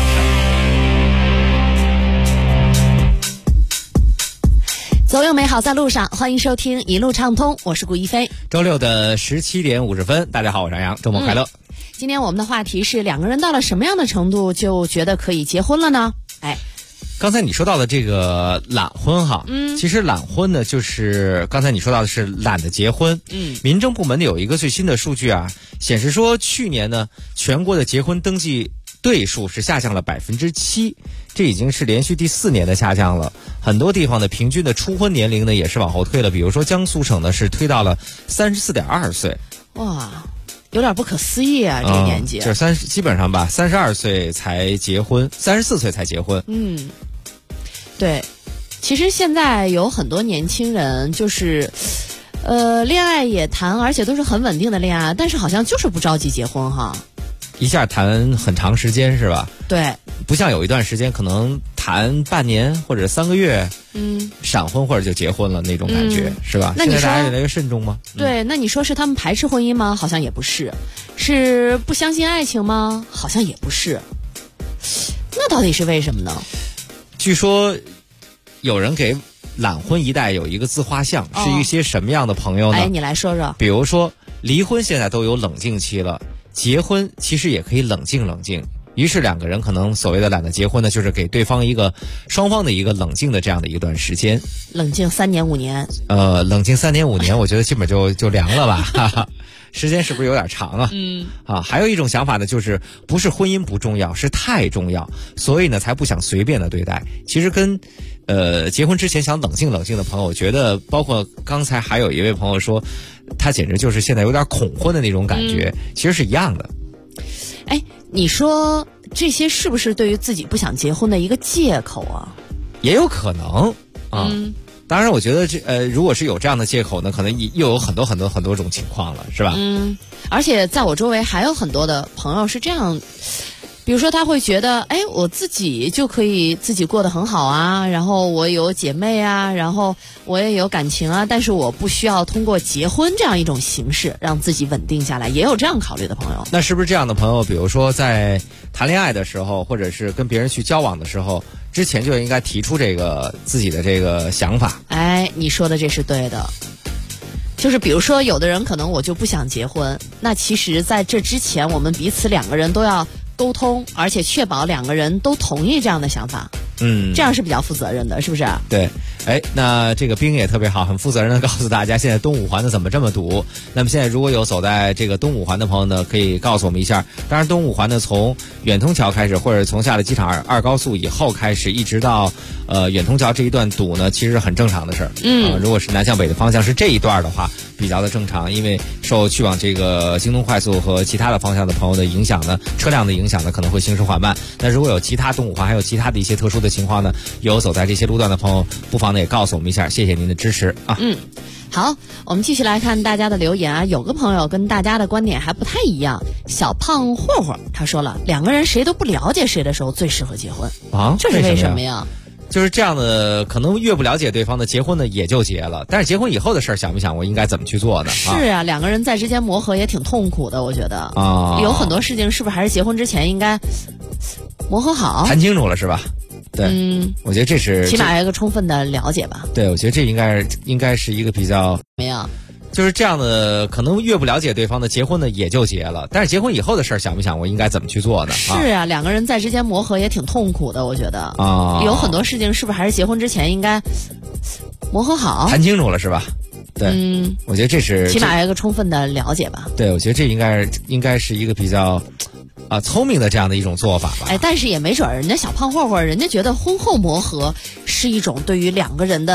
总有美好在路上，欢迎收听一路畅通，我是顾一飞。 周六的17点50分，大家好，我是杨洋，周末快乐。 今天我们的话题是两个人到了什么样的程度就觉得可以结婚了呢？ 刚才你说到的这个懒婚哈，其实懒婚呢，就是刚才你说到的是懒得结婚。民政部门有一个最新的数据啊，显示说去年呢，全国的结婚登记对数是下降了7%，这已经是连续第4年的下降了。很多地方的平均的初婚年龄呢也是往后推了，比如说江苏省呢是推到了34.2岁。 哇，有点不可思议啊，这个年纪。 就是基本上吧，32岁才结婚，34岁才结婚。 对，其实现在有很多年轻人就是恋爱也谈，而且都是很稳定的恋爱，但是好像就是不着急结婚哈。 一下谈很长时间是吧？ 对， 不像有一段时间可能谈半年或者3个月，闪婚或者就结婚了那种感觉，是吧？ 那你说现在大家越来越慎重吗？ 对，那你说是他们排斥婚姻吗？好像也不是。是不相信爱情吗？好像也不是。那到底是为什么呢？ 据说有人给懒婚一代有一个自画像，是一些什么样的朋友呢？ 你来说说。 比如说离婚现在都有冷静期了，结婚其实也可以冷静冷静。于是两个人可能所谓的懒得结婚呢，就是给对方双方的一个冷静的这样的一段时间。 冷静3年5年。 冷静3年5年，我觉得基本就凉了吧。哈哈，时间是不是有点长啊？还有一种想法呢，就是不是婚姻不重要，是太重要，所以呢才不想随便的对待。其实跟结婚之前想冷静冷静的朋友，我觉得包括刚才还有一位朋友说，他简直就是现在有点恐婚的那种感觉，其实是一样的。 你说这些是不是对于自己不想结婚的一个借口啊？ 也有可能啊。当然我觉得如果是有这样的借口呢，可能又有很多很多很多种情况了，是吧？ 而且在我周围还有很多的朋友是这样，比如说他会觉得我自己就可以自己过得很好啊，然后我有姐妹啊，然后我也有感情啊，但是我不需要通过结婚这样一种形式让自己稳定下来，也有这样考虑的朋友。 那是不是这样的朋友，比如说在谈恋爱的时候，或者是跟别人去交往的时候，之前就应该提出这个自己的这个想法？ 你说的这是对的。就是比如说有的人可能我就不想结婚，那其实在这之前我们彼此两个人都要沟通，而且确保两个人都同意这样的想法。这样是比较负责任的，是不是？ 对。那这个冰也特别好，很负责任的告诉大家现在东五环的怎么这么堵。那么现在如果有走在这个东五环的朋友呢，可以告诉我们一下。当然东五环呢，从远通桥开始，或者从下了机场2高速以后开始，一直到远通桥这一段堵呢，其实是很正常的事儿。如果是南向北的方向是这一段的话，比较的正常，因为受去往这个京东快速和其他的方向的朋友的影响呢，车辆的影响呢，可能会行驶缓慢。那如果有其他东五环还有其他的一些特殊的情况呢，有走在这些路段的朋友，不妨呢也告诉我们一下，谢谢您的支持啊。 好，我们继续来看大家的留言啊。有个朋友跟大家的观点还不太一样，小胖霍霍他说了，两个人谁都不了解谁的时候最适合结婚啊， 这是为什么呀？ 就是这样的，可能越不了解对方的，结婚呢也就结了，但是结婚以后的事儿想不想我应该怎么去做呢？ 是啊，两个人在之间磨合也挺痛苦的，我觉得有很多事情是不是还是结婚之前应该磨合好， 谈清楚了是吧？对，我觉得这是起码有一个充分的了解吧。 对，我觉得这应该是一个比较没有。 就是这样的，可能越不了解对方的，结婚呢也就结了，但是结婚以后的事儿想不想我应该怎么去做呢？ 是啊，两个人在之间磨合也挺痛苦的，我觉得有很多事情是不是还是结婚之前应该磨合好， 谈清楚了是吧？对，我觉得这是起码有一个充分的了解吧。 对，我觉得这应该是一个比较聪明的这样的一种做法吧。 但是也没准人家小胖霍霍，人家觉得婚后磨合是一种对于两个人的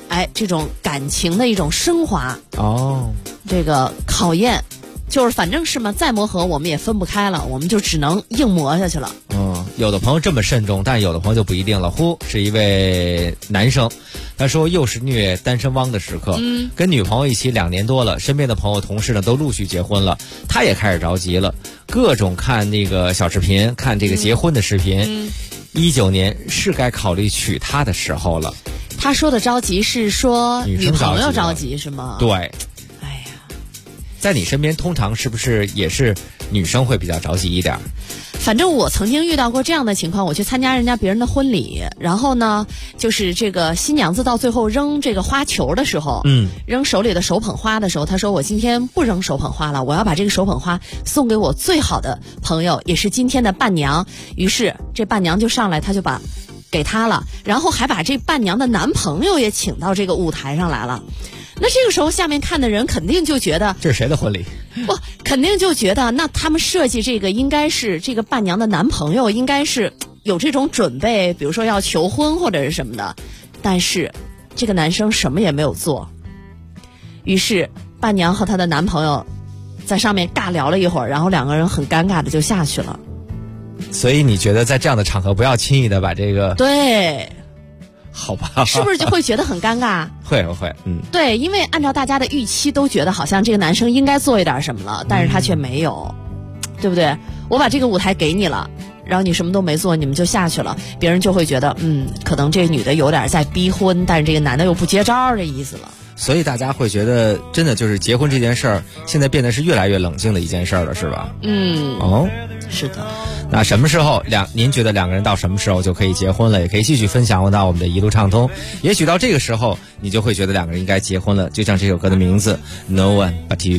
这种感情的一种升华这个考验，就是反正是嘛，再磨合我们也分不开了，我们就只能硬磨下去了。 有的朋友这么慎重，但有的朋友就不一定了。是一位男生，他说又是虐单身汪的时刻，跟女朋友一起2年多了，身边的朋友同事呢都陆续结婚了，他也开始着急了，各种看那个小视频，看这个结婚的视频。19年是该考虑娶她的时候了。 他说的着急是说女朋友着急是吗？ 对。哎呀，在你身边通常是不是也是女生会比较着急一点？ 反正我曾经遇到过这样的情况，我去参加人家别人的婚礼，然后呢，就是这个新娘子到最后扔这个花球的时候，扔手里的手捧花的时候，她说我今天不扔手捧花了，我要把这个手捧花送给我最好的朋友，也是今天的伴娘。于是这伴娘就上来，她就把给她了，然后还把这伴娘的男朋友也请到这个舞台上来了。那这个时候下面看的人肯定就觉得这是谁的婚礼？ 不，肯定就觉得那他们设计这个应该是这个伴娘的男朋友应该是有这种准备，比如说要求婚或者是什么的。但是这个男生什么也没有做，于是伴娘和她的男朋友在上面尬聊了一会儿，然后2个人很尴尬的就下去了。 所以你觉得在这样的场合不要轻易的把这个对。 好吧， 是不是就会觉得很尴尬？ 会， 对，因为按照大家的预期都觉得好像这个男生应该做一点什么了，但是他却没有，对不对？我把这个舞台给你了，然后你什么都没做，你们就下去了，别人就会觉得可能这女的有点在逼婚，但是这个男的又不接招的意思了。 所以大家会觉得真的就是结婚这件事儿现在变得是越来越冷静的一件事儿了，是吧？ 是的。 那什么时候您觉得2个人到什么时候就可以结婚了？也可以继续分享到我们的一路畅通。也许到这个时候你就会觉得2个人应该结婚了，就像这首歌的名字 No One But You。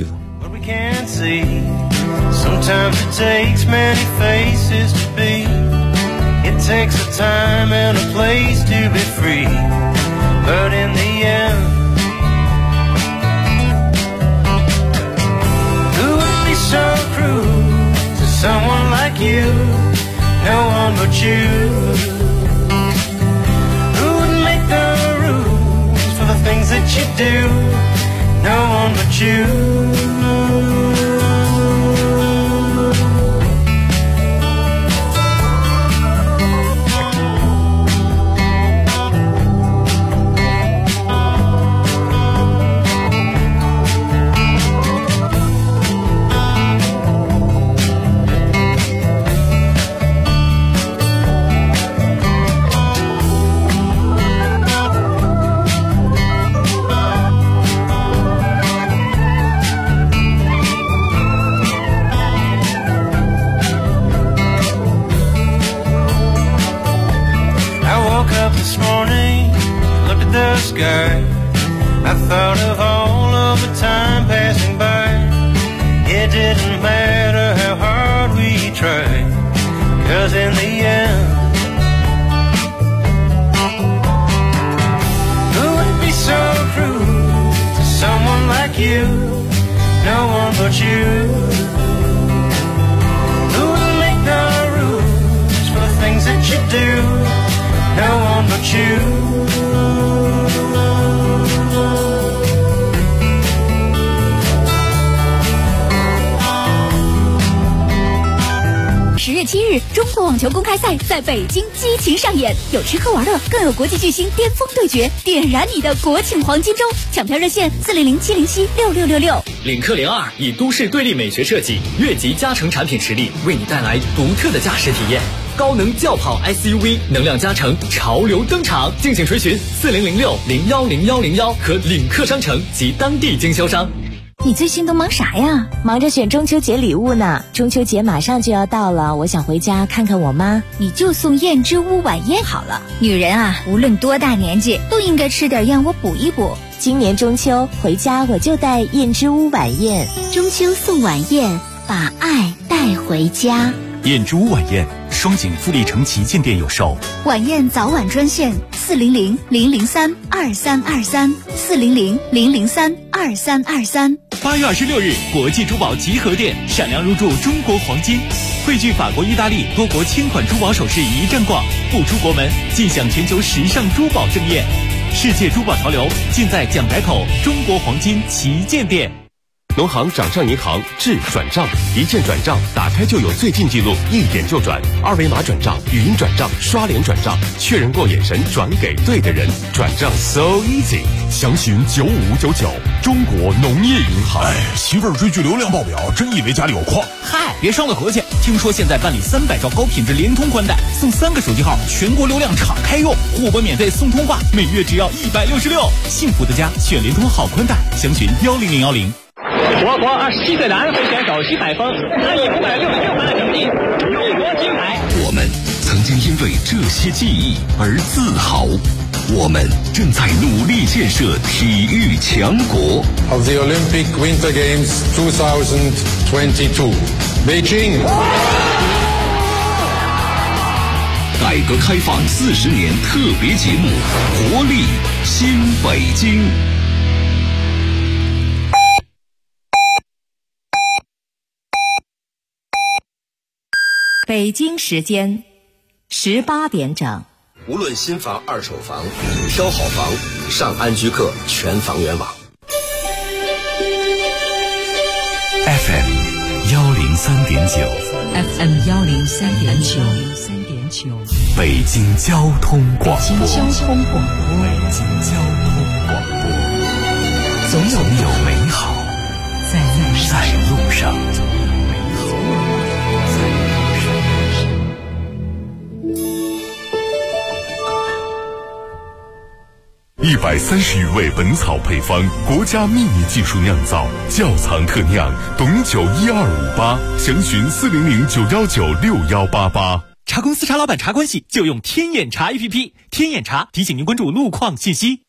Sometimes it takes many faces to be. It takes a time and a place to be free. But in the end, who would be so cruel to someone like you? No one but you. Who would make the rules for the things that you do? No one but you. I thought of all of the time passing by. It didn't matter how hard we tried, 'cause in the end, who would be so cruel to someone like you? No one but you. Who would make the rules for the things that you do? No one but you. 10月7日，中国网球公开赛在北京激情上演，有吃喝玩乐，更有国际巨星巅峰对决，点燃你的国庆黄金周！抢票热线400-707-6666。 领克02以都市对立美学设计，越级加成产品实力，为你带来独特的驾驶体验。高能轿跑 SUV 能量加成潮流登场，敬请垂询4006-010101和领克商城及当地经销商。 你最近都忙啥呀？忙着选中秋节礼物呢。中秋节马上就要到了，我想回家看看我妈。 你就送燕之屋晚宴好了。女人啊，无论多大年纪，都应该吃点燕窝补一补。 今年中秋回家我就带燕之屋晚宴。 中秋送晚宴，把爱带回家。 燕之屋晚宴，双井富力城旗舰店有售。 晚宴早晚专线400-003-2323 400-003-2323。 8月26日，国际珠宝集合店，闪亮入驻中国黄金，汇聚法国、意大利多国千款珠宝首饰一站逛，不出国门，尽享全球时尚珠宝盛宴。 世界珠宝潮流尽在蒋改口中国黄金旗舰店。 农行掌上银行智转账，一键转账，打开就有最近记录，一点就转，二维码转账、语音转账、刷脸转账，确认过眼神转给对的人，转账 so easy。详询95599，中国农业银行。 媳妇儿追剧流量爆表，真以为家里有矿？ 嗨，别伤了和气。听说现在办理300兆高品质联通宽带，送3个手机号，全国流量敞开用，户本免费送通话，每月只要166。幸福的家选联通好宽带，详询10010。 我国27岁男会选手徐海峰，他以566分的成绩荣获金牌。 我们曾经因为这些记忆而自豪，我们正在努力建设体育强国。 Of the Olympic Winter Games 2022, Beijing。 改革开放40年特别节目，活力新北京。 北京时间18点整。 无论新房、二手房，挑好房，上安居客全房源网。 FM 103.9 FM 103.9， 北京交通广播。 北京交通广播，总有美好在路上。 130余味本草配方，国家秘密技术酿造，窖藏特酿，董酒12588，详询40091961188。 茶公司茶老板茶关系就用天眼茶 APP， 天眼茶提醒您关注路况信息。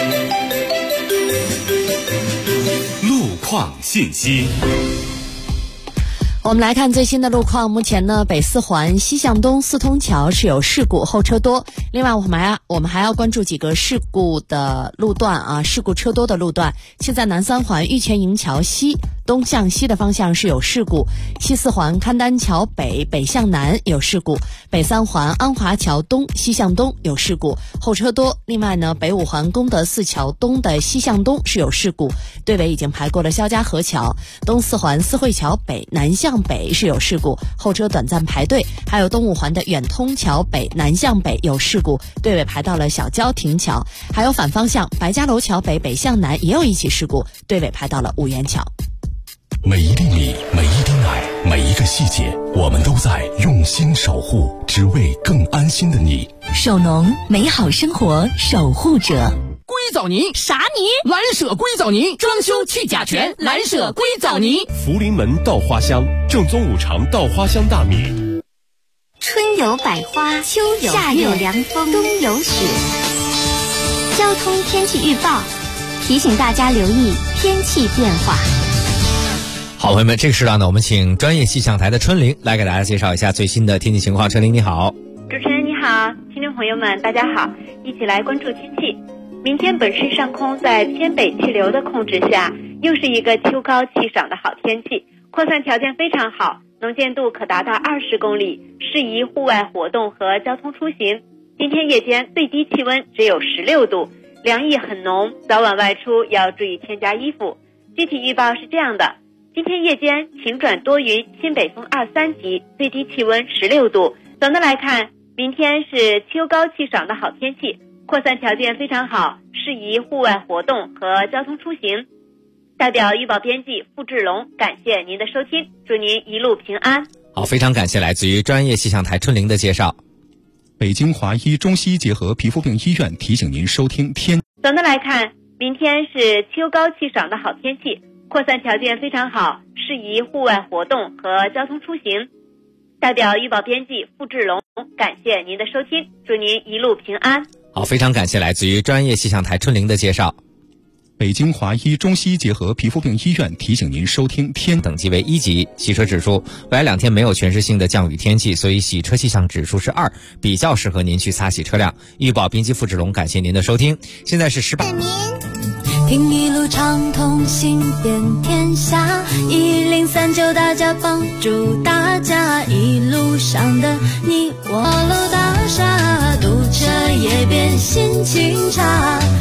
路况信息。 我们来看最新的路况，目前呢，北四环西向东四通桥是有事故，后车多。另外我们还要关注几个事故的路段啊，事故车多的路段。现在南三环玉泉营桥西东向西的方向是有事故，西四环勘丹桥北北向南有事故，北三环安华桥东西向东有事故，后车多。另外呢，北五环功德寺桥东的西向东是有事故，队尾已经排过了肖家河桥，东四环四惠桥北南向北是有事故，后车短暂排队。还有东五环的远通桥北南向北有事故，队尾排到了小交亭桥。还有反方向白家楼桥北北向南也有一起事故，队尾排到了五元桥。 每一粒米，每一滴奶，每一个细节，我们都在用心守护，只为更安心的你。 手农，美好生活守护者。 硅藻泥啥泥？ 蓝舍硅藻泥，装修去甲醛，蓝舍硅藻泥。 福临门稻花香，正宗五常稻花香大米。 春有百花，秋有夏有凉风，冬有雪。交通天气预报提醒大家留意天气变化。 好，朋友们，这个时段呢，我们请专业气象台的春玲来给大家介绍一下最新的天气情况。春玲你好。 主持人你好，听众朋友们大家好，一起来关注天气。明天本市上空在偏北气流的控制下，又是一个秋高气爽的好天气，扩散条件非常好，能见度可达到20公里，适宜户外活动和交通出行。今天夜间最低气温只有16度，凉意很浓，早晚外出要注意添加衣服。具体预报是这样的，今天夜间晴转多云，新北风2、3级，最低气温16度。总的来看，明天是秋高气爽的好天气，扩散条件非常好，适宜户外活动和交通出行。代表预报编辑付志龙，感谢您的收听，祝您一路平安。 好，非常感谢来自于专业气象台春玲的介绍。 北京华医中西结合皮肤病医院提醒您收听天。 总的来看，明天是秋高气爽的好天气，扩散条件非常好，适宜户外活动和交通出行。代表预报编辑付志龙，感谢您的收听，祝您一路平安。 好，非常感谢来自于专业气象台春玲的介绍。 北京华医中西结合皮肤病医院提醒您收听天。 等级为1级，洗车指数。未来2天没有全市性的降雨天气，所以洗车气象指数是2，比较适合您去擦洗车辆。预报编辑付志龙，感谢您的收听。现在是18。 听一路畅通，行遍天下，1039大家帮助大家，一路上的你我路大厦，堵车也别心情差。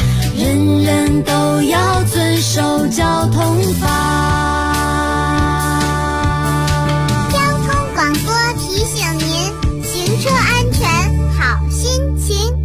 人人都要遵守交通法。 交通广播提醒您，行车安全好心情。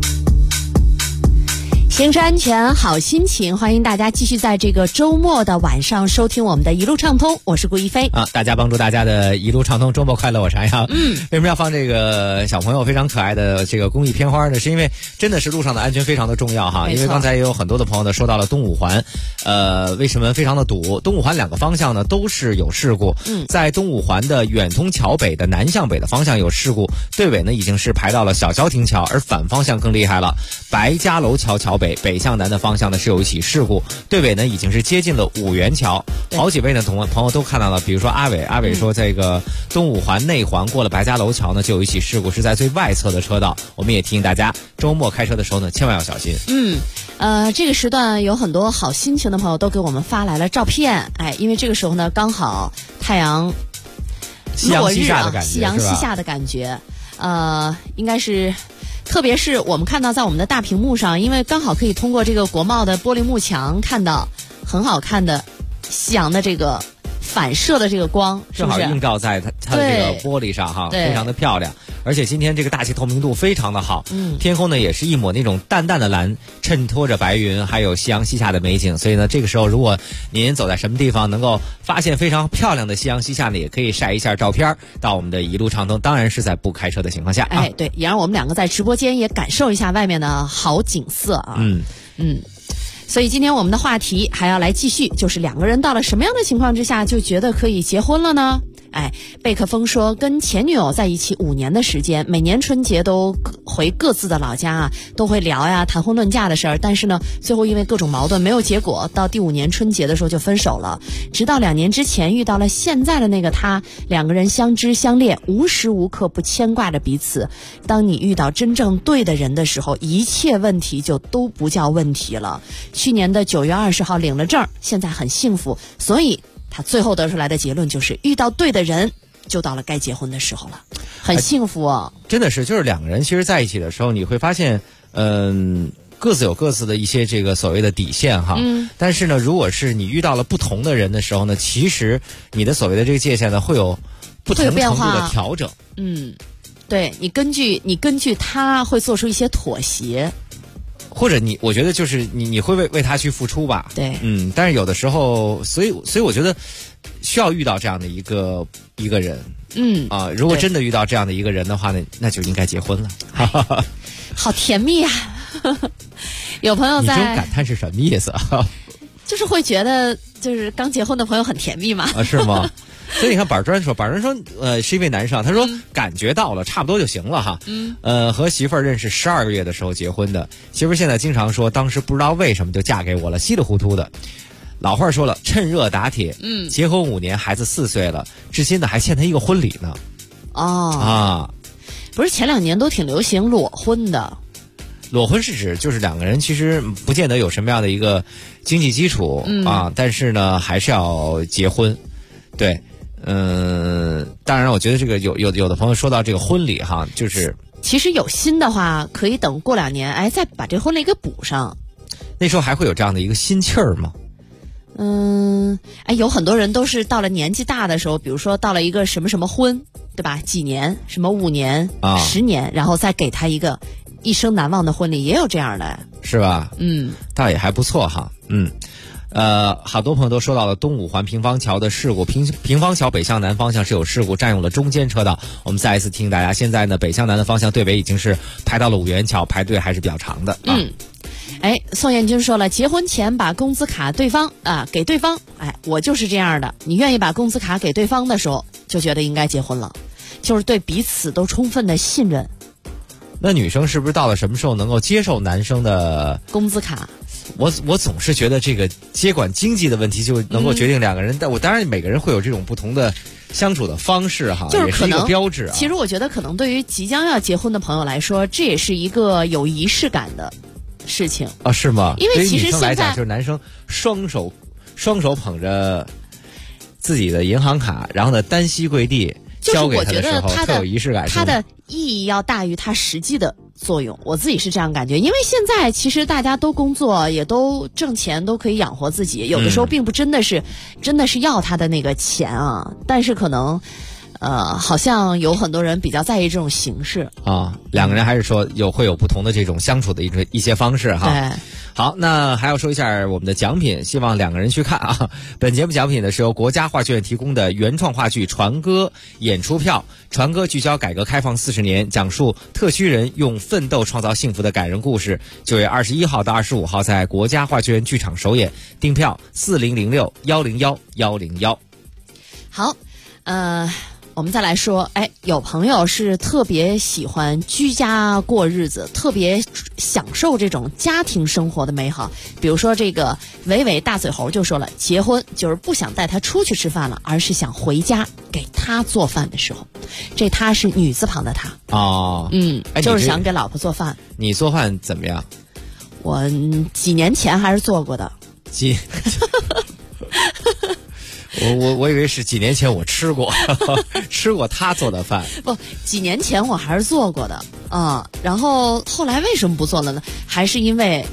行车安全好心情，欢迎大家继续在这个周末的晚上收听我们的一路畅通，我是顾一飞啊，大家帮助大家的一路畅通，周末快乐，我是安阳。为什么要放这个小朋友非常可爱的这个公益片花呢？是因为真的是路上的安全非常的重要哈，因为刚才也有很多的朋友呢说到了东五环，为什么非常的堵？东五环两个方向呢都是有事故，在东五环的远通桥北的南向北的方向有事故，队尾呢已经是排到了小消停桥，而反方向更厉害了，白家楼桥桥北向南的方向呢是有一起事故，队尾呢已经是接近了五元桥。好几位呢朋友都看到了，比如说阿伟说这个东五环内环过了白家楼桥呢就有一起事故，是在最外侧的车道。我们也提醒大家，周末开车的时候呢千万要小心。 这个时段有很多好心情的朋友都给我们发来了照片，因为这个时候呢刚好太阳落日啊，夕阳西下的感觉，应该是。特别是我们看到在我们的大屏幕上，因为刚好可以通过这个国贸的玻璃幕墙看到很好看的夕阳的这个反射的这个光， 正好映照在它的这个玻璃上哈，非常的漂亮。而且今天这个大气透明度非常的好，天空呢也是一抹那种淡淡的蓝，衬托着白云，还有夕阳西下的美景。所以呢，这个时候如果您走在什么地方能够发现非常漂亮的夕阳西下呢，也可以晒一下照片到我们的一路畅通，当然是在不开车的情况下。 对，也让我们两个在直播间也感受一下外面的好景色啊。所以今天我们的话题还要来继续，就是两个人到了什么样的情况之下就觉得可以结婚了呢？贝克风说，跟前女友在一起5年的时间，每年春节都回各自的老家啊，都会聊呀，谈婚论嫁的事儿。但是呢，最后因为各种矛盾没有结果，到第5年春节的时候就分手了。直到2年之前遇到了现在的那个他，两个人相知相恋，无时无刻不牵挂着彼此。当你遇到真正对的人的时候，一切问题就都不叫问题了。去年的9月20号领了证，现在很幸福，所以他最后得出来的结论就是遇到对的人就到了该结婚的时候了，很幸福哦。 真的是，就是两个人其实在一起的时候，你会发现各自有各自的一些这个所谓的底线哈。但是呢，如果是你遇到了不同的人的时候呢，其实你的所谓的这个界限呢会有不同程度的调整。 对，你根据他会做出一些妥协。 或者我觉得就是你会为他去付出吧， 对， 但是有的时候，所以我觉得需要遇到这样的一个人，如果真的遇到这样的一个人的话呢，那就应该结婚了， 好甜蜜啊！有朋友在， 你这种感叹是什么意思啊？ 就是会觉得，就是刚结婚的朋友很甜蜜嘛？ 是吗？所以你看板砖说，是一位男生，他说感觉到了，差不多就行了哈。和媳妇儿认识12个月的时候结婚的，媳妇儿现在经常说，当时不知道为什么就嫁给我了，稀里糊涂的。老话说了，趁热打铁。结婚5年，孩子4岁了，至今呢还欠他一个婚礼呢。 不是前2年都挺流行裸婚的。 裸婚是指就是两个人其实不见得有什么样的一个经济基础但是呢还是要结婚。对。当然我觉得这个有的朋友说到这个婚礼哈，就是其实有心的话可以等过2年再把这婚礼给补上。 那时候还会有这样的一个心气儿吗？ 有很多人都是到了年纪大的时候，比如说到了一个什么什么婚，对吧？几年，什么5年、10年，然后再给他一个一生难忘的婚礼，也有这样的， 是吧？倒也还不错哈。好多朋友都说到了东五环平方桥的事故，平方桥北向南方向是有事故，占用了中间车道。我们再一次提醒大家，现在呢北向南的方向队尾已经是排到了五元桥，排队还是比较长的。 宋艳军说了，结婚前把工资卡给对方，我就是这样的，你愿意把工资卡给对方的时候，就觉得应该结婚了，就是对彼此都充分的信任。 那女生是不是到了什么时候能够接受男生的工资卡？ 我总是觉得这个接管经济的问题就能够决定两个人，但我当然每个人会有这种不同的相处的方式哈， 就是可能也是一个标志其实我觉得可能对于即将要结婚的朋友来说，这也是一个有仪式感的事情是吗？ 因为其实对于女生来讲，就是男生双手捧着自己的银行卡，然后呢单膝跪地交给他的时候，特有仪式感。 它的意义要大于它实际的作用，我自己是这样感觉。因为现在其实大家都工作，也都挣钱，都可以养活自己，有的时候并不真的是要他的那个钱啊，但是可能好像有很多人比较在意这种形式啊。两个人还是说会有不同的这种相处的一些方式哈。 对。 好，那还要说一下我们的奖品，希望两个人去看啊。本节目奖品呢是由国家话剧院提供的原创话剧《船歌》演出票。船歌聚焦改革开放40年，讲述特区人用奋斗创造幸福的感人故事。9月21号到25号在国家话剧院剧场首演，订票4006-101-101。 好，我们再来说，有朋友是特别喜欢居家过日子，特别享受这种家庭生活的美好。比如说这个伟伟大嘴猴就说了，结婚就是不想带他出去吃饭了，而是想回家给他做饭的时候。这他是女字旁的他哦， 就是想给老婆做饭。 你做饭怎么样？ 我几年前还是做过的。 我以为是几年前我吃过吃过他做的饭。 不，几年前我还是做过的然后后来为什么不做了呢？还是因为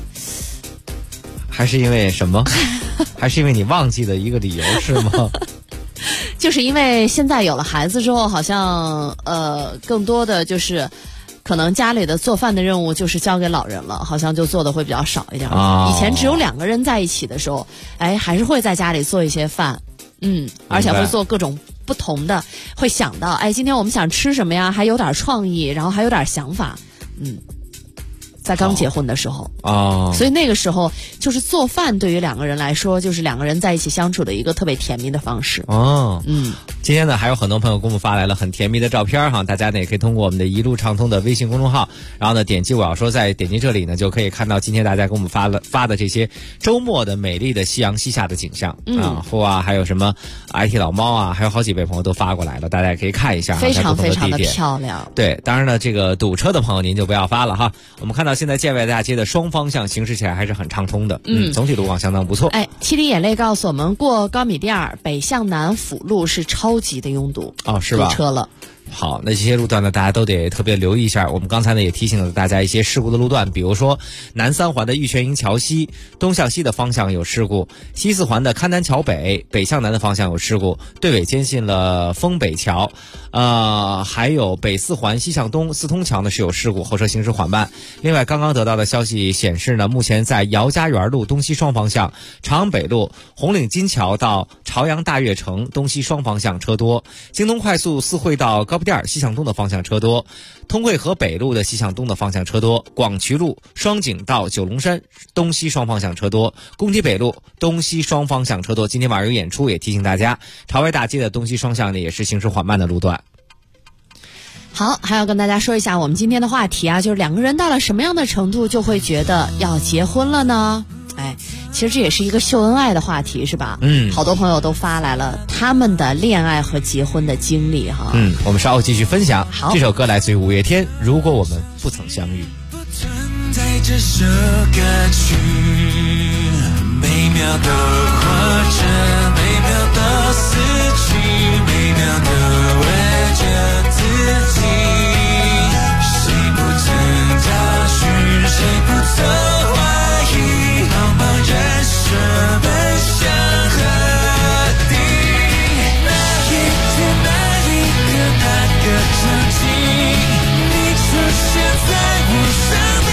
什么？还是因为你忘记的一个理由是吗？ 就是因为现在有了孩子之后，好像更多的就是可能家里的做饭的任务就是交给老人了，好像就做的会比较少一点。以前只有2个人在一起的时候，还是会在家里做一些饭。而且会做各种不同的，会想到今天我们想吃什么呀，还有点创意，然后还有点想法。在刚结婚的时候所以那个时候就是做饭对于2个人来说，就是2个人在一起相处的一个特别甜蜜的方式。 今天呢还有很多朋友给我们发来了很甜蜜的照片哈，大家呢也可以通过我们的一路畅通的微信公众号，然后呢点击我要说，再点击这里呢就可以看到今天大家给我们发的这些周末的美丽的夕阳西下的景象还有什么 IT 老猫啊，还有好几位朋友都发过来了，大家也可以看一下非常非常的漂亮。 对，当然呢这个堵车的朋友您就不要发了哈。我们看到现在建外大街的双方向行驶起来还是很畅通的，总体路况相当不错。 七里眼泪告诉我们，过高米店北向南辅路是超级的拥堵是吧？ 堵车了。 好，那这些路段呢，大家都得特别留意一下。我们刚才呢也提醒了大家一些事故的路段，比如说南3环的玉泉营桥西东向西的方向有事故，西4环的勘南桥北北向南的方向有事故，队尾坚信了丰北桥，还有北4环西向东四通桥呢是有事故，后车行驶缓慢。另外，刚刚得到的消息显示呢，目前在姚家园路东西双方向、长安北路红岭金桥到朝阳大悦城东西双方向车多，京东快速四惠到高店西向东的方向车多，通惠河北路的西向东的方向车多，广渠路双井到九龙山东西双方向车多，工体北路东西双方向车多。今天晚上有演出，也提醒大家，朝外大街的东西双向呢也是行驶缓慢的路段。 好，还要跟大家说一下我们今天的话题就是2个人到了什么样的程度就会觉得要结婚了呢？其实这也是一个秀恩爱的话题，是吧？好多朋友都发来了他们的恋爱和结婚的经历哈。 我们稍后继续分享。 好， 这首歌来自于五月天，如果我们不曾相遇。 不存在这首歌曲，美妙的活着，美妙的死去，美妙的为着自己，谁不曾找寻，谁不曾怀疑，茫茫人生奔向何地？那一天，那一刻，那个场景，你出现在我生命，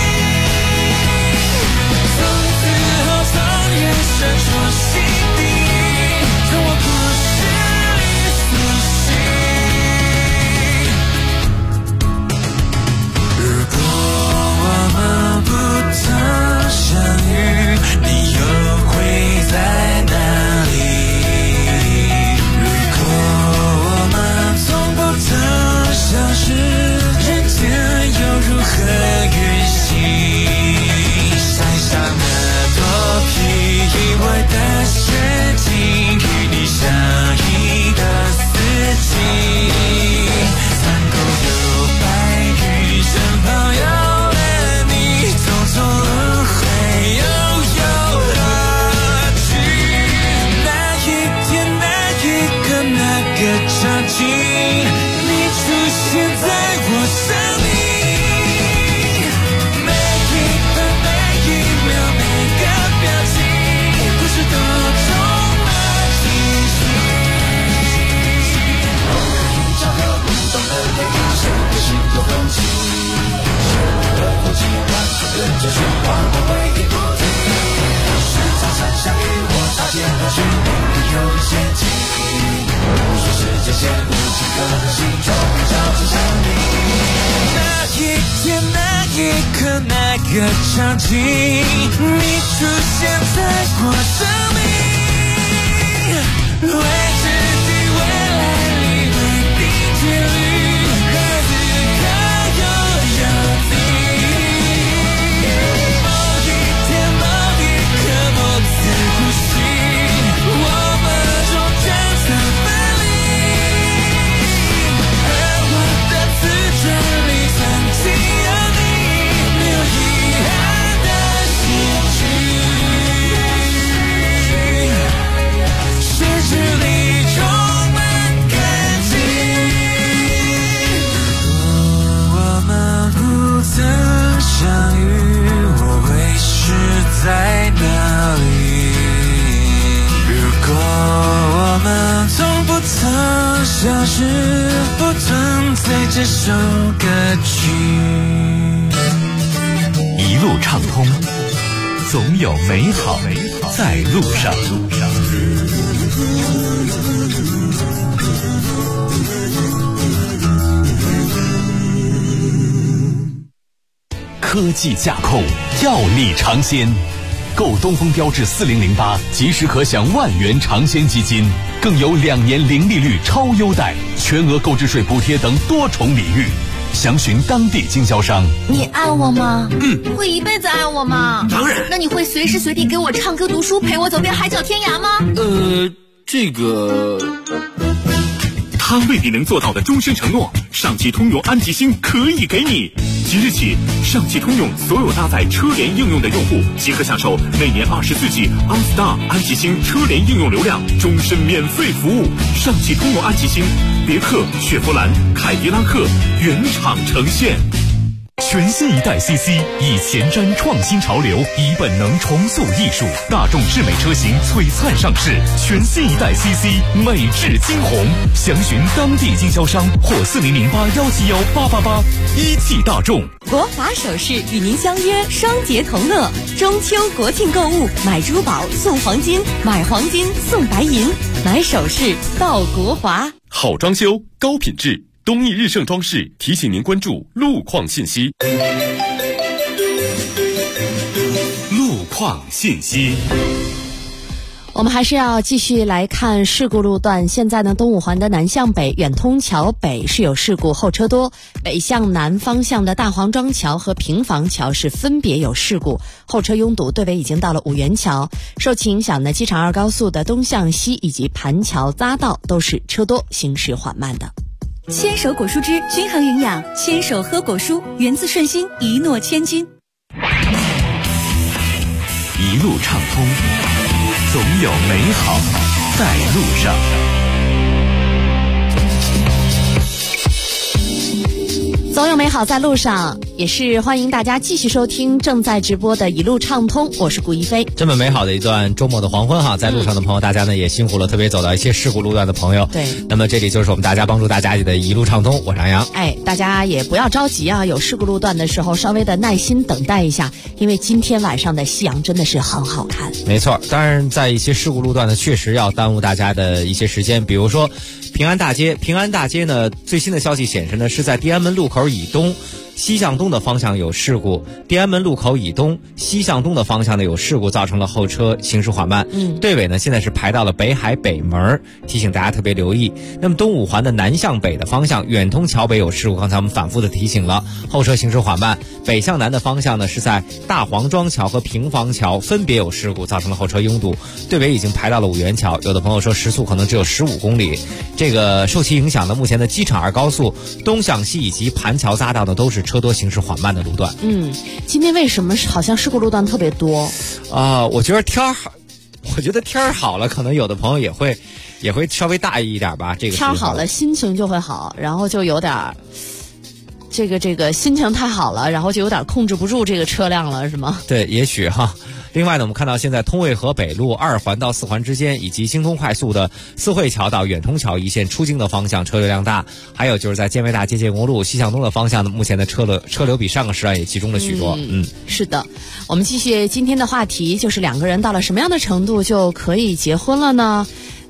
从此后从眼神戳心底， 很先进，说世界线路几个的形状照着想你。那一天那一刻那个场景，你出现在我生命，为自己未来里为定节律，和此刻又有你。某一天某一刻某次呼吸，我们终将曾分离，而我的自传里曾经有你，没有遗憾的结局，现实里充满感激。如果我们不曾相遇，我会是在哪里？如果我们从不曾相识，不存在这首歌曲。 一路畅通，总有美好在路上。 科技驾控，药力尝鲜。购东风标致4008，即时可享万元尝鲜基金，更有2年零利率超优待，全额购置税补贴等多重礼遇。详询当地经销商。 你爱我吗？会一辈子爱我吗？ 当然。 那你会随时随地给我唱歌读书，陪我走遍海角天涯吗？ 这个。 他未必能做到的终身承诺，上汽通用安吉星可以给你。即日起，上汽通用所有搭载车联应用的用户即可享受每年24G OnStar 安吉星车联应用流量，终身免费服务。上汽通用安吉星，别克、雪佛兰、凯迪拉克原厂呈现。 全新一代 CC 以前瞻创新潮流，以本能重塑艺术。大众智美车型璀璨上市，全新一代 CC 美至惊鸿。详询当地经销商或4008171888。一汽大众国华首饰与您相约双节同乐，中秋国庆购物，买珠宝送黄金，买黄金送白银，买首饰到国华。 好装修，高品质。东义日盛装饰提醒您关注路况信息。 路况信息。 我们还是要继续来看事故路段。现在呢，东五环的南向北远通桥北是有事故，后车多；北向南方向的大黄庄桥和平房桥是分别有事故，后车拥堵，队尾已经到了五元桥。受其影响呢，机场2高速的东向西以及盘桥匝道都是车多，行驶缓慢的。 牵手果蔬汁均衡营养，牵手喝果蔬，源自顺心，一诺千金。 一路畅通，总有美好在路上。 总有美好在路上，也是欢迎大家继续收听正在直播的一路畅通，我是顾一飞。 这么美好的一段周末的黄昏哈，在路上的朋友，大家呢也辛苦了，特别走到一些事故路段的朋友。 对， 那么这里就是我们大家帮助大家的一路畅通，我是杨洋。 大家也不要着急啊，有事故路段的时候稍微的耐心等待一下，因为今天晚上的夕阳真的是很好看。 没错，当然在一些事故路段呢，确实要耽误大家的一些时间，比如说平安大街呢，最新的消息显示呢，是在地安门路口以东西向东的方向有事故，地安门路口以东西向东的方向呢有事故，造成了后车行驶缓慢。队尾呢现在是排到了北海北门，提醒大家特别留意。那么东五环的南向北的方向远通桥北有事故，刚才我们反复的提醒了，后车行驶缓慢。北向南的方向呢是在大黄庄桥和平房桥分别有事故，造成了后车拥堵，队尾已经排到了五元桥。有的朋友说时速可能只有15公里，这个受其影响的目前的机场2高速东向西以及盘桥匝道呢都是车多行驶缓慢的路段。 今天为什么好像事故路段特别多我觉得天儿好了，可能有的朋友也会稍微大意一点吧。这个天儿好了，心情就会好，然后就有点这个心情太好了，然后就有点控制不住这个车辆了，是吗？ 对，也许哈。另外呢，我们看到现在通渭河北路2环到4环之间，以及京通快速的四惠桥到远通桥一线出京的方向车流量大，还有就是在建维大街建国路西向东的方向呢，目前的车流比上个时段也集中了许多。 是的，我们继续今天的话题，就是2个人到了什么样的程度就可以结婚了呢？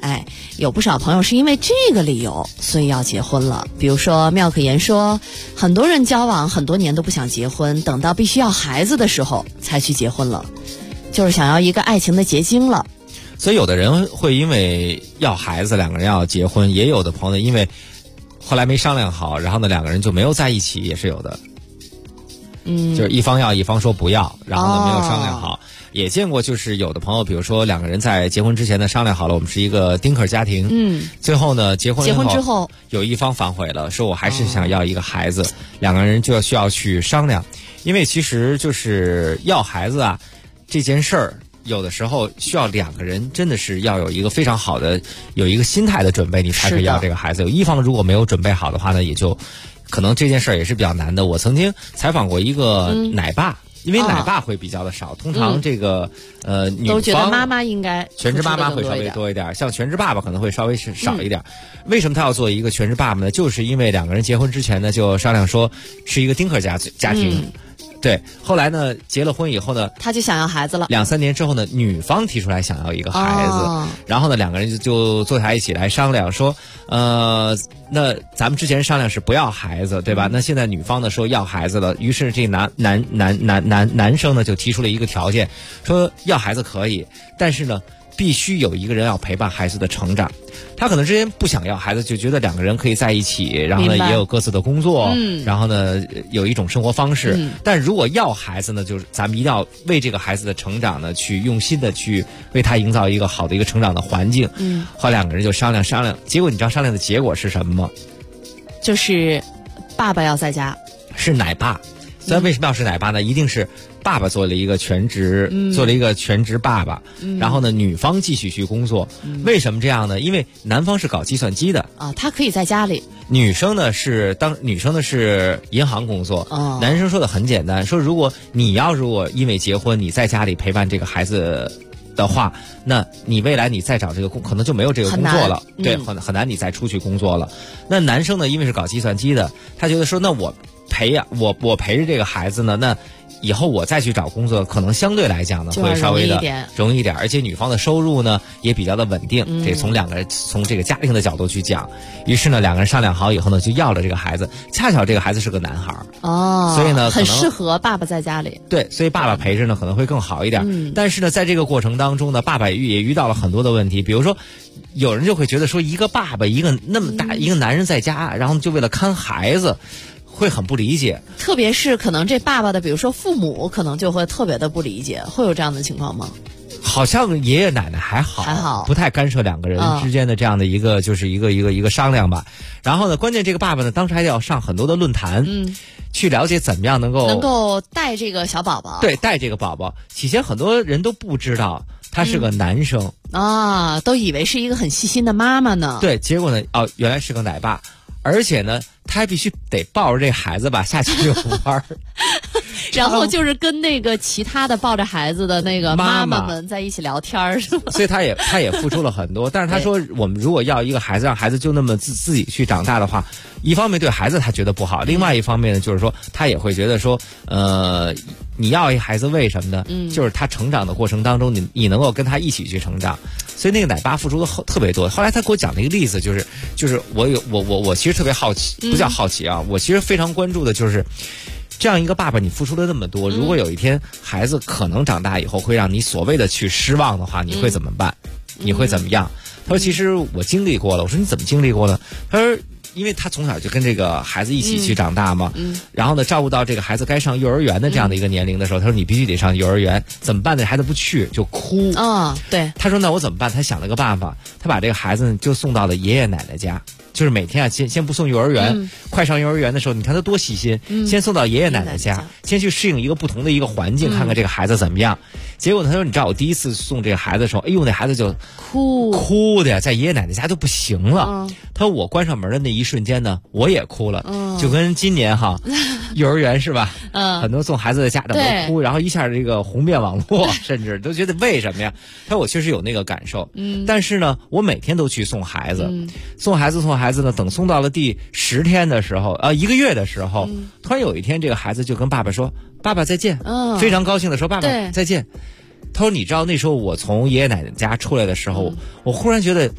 哎，有不少朋友是因为这个理由所以要结婚了。比如说妙可言说，很多人交往很多年都不想结婚，等到必须要孩子的时候才去结婚了，就是想要一个爱情的结晶了。 所以有的人会因为要孩子两个人要结婚，也有的朋友因为后来没商量好，然后呢两个人就没有在一起，也是有的。就是一方要一方说不要，然后呢没有商量好。也见过就是有的朋友，比如说两个人在结婚之前呢商量好了，我们是一个丁克家庭，最后呢结婚之后有一方反悔了，说我还是想要一个孩子，两个人就需要去商量。因为其实就是要孩子啊这件事儿，有的时候需要两个人真的是要有一个非常好的有一个心态的准备，你才可以要这个孩子。有一方如果没有准备好的话呢，也就可能这件事儿也是比较难的。我曾经采访过一个奶爸，因为奶爸会比较的少，通常这个女方都觉得妈妈应该全职妈妈会稍微多一点，像全职爸爸可能会稍微少一点。为什么他要做一个全职爸爸呢？就是因为两个人结婚之前呢就商量说是一个丁克家庭。对，后来呢结了婚以后呢他就想要孩子了 ，2-3年之后呢女方提出来想要一个孩子，然后呢两个人就坐下一起来商量说那咱们之前商量是不要孩子对吧，那现在女方呢说要孩子了，于是这男生呢就提出了一个条件，说要孩子可以，但是呢必须有一个人要陪伴孩子的成长。他可能之前不想要孩子，就觉得两个人可以在一起，然后呢也有各自的工作，然后呢有一种生活方式，但如果要孩子呢，就是咱们一定要为这个孩子的成长呢去用心的去为他营造一个好的一个成长的环境。后来两个人就商量，结果你知道商量的结果是什么吗？ 就是爸爸要在家， 是奶爸。虽然为什么要是奶爸呢？一定是爸爸做了一个全职，做了一个全职爸爸，然后呢女方继续去工作。为什么这样呢？因为男方是搞计算机的啊，他可以在家里。 女生呢是银行工作。男生说的很简单，说如果因为结婚你在家里陪伴这个孩子的话，那你未来你再找这个可能就没有这个工作了，对，很难你再出去工作了。那男生呢因为是搞计算机的，他觉得说那我陪着这个孩子呢，那以后我再去找工作可能相对来讲呢会稍微的容易一点，而且女方的收入呢也比较的稳定，这从这个家庭的角度去讲。于是呢两个人商量好以后呢就要了这个孩子，恰巧这个孩子是个男孩所以呢很适合爸爸在家里。 对，所以爸爸陪着呢可能会更好一点。但是呢在这个过程当中呢，爸爸也遇到了很多的问题，比如说有人就会觉得说一个爸爸一个那么大一个男人在家，然后就为了看孩子会很不理解， 特别是可能这爸爸的比如说父母可能就会特别的不理解，会有这样的情况吗？ 好像爷爷奶奶还好，不太干涉两个人之间的这样的一个就是一个商量吧。然后呢关键这个爸爸呢当时还要上很多的论坛，去了解怎么样能够带这个小宝宝。 对，带这个宝宝。起先很多人都不知道他是个男生都以为是一个很细心的妈妈呢。 对，结果呢原来是个奶爸，而且呢他还必须得抱着这孩子吧下去玩然后就是跟那个其他的抱着孩子的那个妈妈们在一起聊天是吗？ 所以他也付出了很多。但是他说我们如果要一个孩子，让孩子就那么自己去长大的话，一方面对孩子他觉得不好，另外一方面呢就是说他也会觉得说你要一孩子为什么呢？就是他成长的过程当中你能够跟他一起去成长。所以那个奶爸付出的特别多。后来他给我讲了一个例子，就是我其实特别好奇，不叫好奇啊，我其实非常关注的就是这样一个爸爸，你付出了那么多，如果有一天孩子可能长大以后会让你所谓的去失望的话，你会怎么办？你会怎么样？他说其实我经历过了。我说你怎么经历过呢？他说因为他从小就跟这个孩子一起去长大嘛，然后呢照顾到这个孩子该上幼儿园的这样的一个年龄的时候，他说你必须得上幼儿园，怎么办呢？孩子不去就哭对。 他说那我怎么办？他想了个办法，他把这个孩子就送到了爷爷奶奶家，就是每天先不送幼儿园，快上幼儿园的时候，你看他多细心，先送到爷爷奶奶家，先去适应一个不同的一个环境，看看这个孩子怎么样。结果他说你知道我第一次送这个孩子的时候，哎呦那孩子就哭的在爷爷奶奶家就不行了。他说我关上门的那一瞬间呢我也哭了，就跟今年幼儿园是吧，很多送孩子的家长都哭，然后一下这个红遍网络甚至都觉得为什么呀。他说我确实有那个感受，但是呢我每天都去送孩子，送孩子呢，等送到了第10天的时候1个月的时候，突然有一天这个孩子就跟爸爸说爸爸再见，非常高兴的说爸爸再见。他说你知道那时候我从爷爷奶奶家出来的时候，我忽然觉得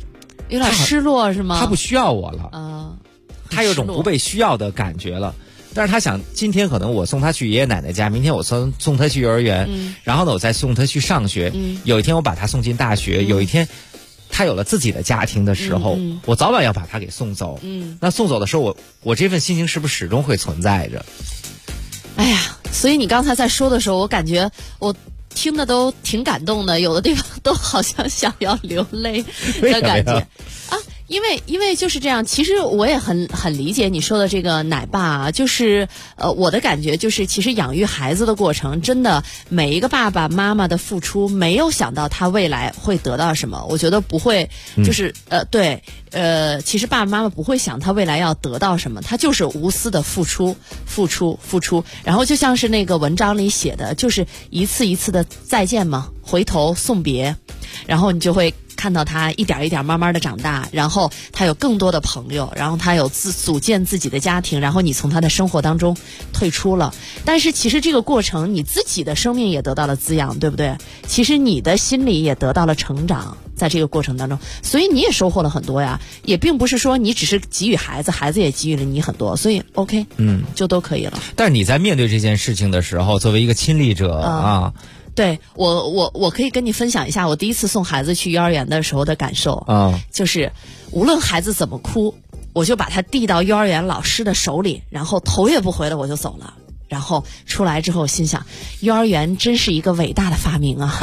有点失落是吗？ 他不需要我了，他有种不被需要的感觉了。但是他想，今天可能我送他去爷爷奶奶家，明天我送他去幼儿园，然后呢，我再送他去上学。有一天我把他送进大学，有一天他有了自己的家庭的时候，我早晚要把他给送走。那送走的时候，我这份心情是不是始终会存在着？ 哎呀，所以你刚才在说的时候，我感觉我听的都挺感动的，有的地方都好像想要流泪的感觉啊。因为就是这样，其实我也很理解你说的这个奶爸啊，就是我的感觉就是，其实养育孩子的过程，真的每一个爸爸妈妈的付出，没有想到他未来会得到什么，我觉得不会，就是对。其实爸爸妈妈不会想他未来要得到什么，他就是无私的付出，然后就像是那个文章里写的，就是一次一次的再见嘛，回头送别，然后你就会看到他一点一点慢慢的长大，然后他有更多的朋友，然后他有组建自己的家庭，然后你从他的生活当中退出了，但是其实这个过程你自己的生命也得到了滋养，对不对？其实你的心里也得到了成长，在这个过程当中，所以你也收获了很多呀，也并不是说你只是给予孩子，孩子也给予了你很多，所以 OK， 就都可以了。 但是你在面对这件事情的时候，作为一个亲历者啊， 对，我可以跟你分享一下我第一次送孩子去幼儿园的时候的感受啊，就是无论孩子怎么哭，我就把他递到幼儿园老师的手里，然后头也不回的我就走了。然后出来之后心想，幼儿园真是一个伟大的发明啊。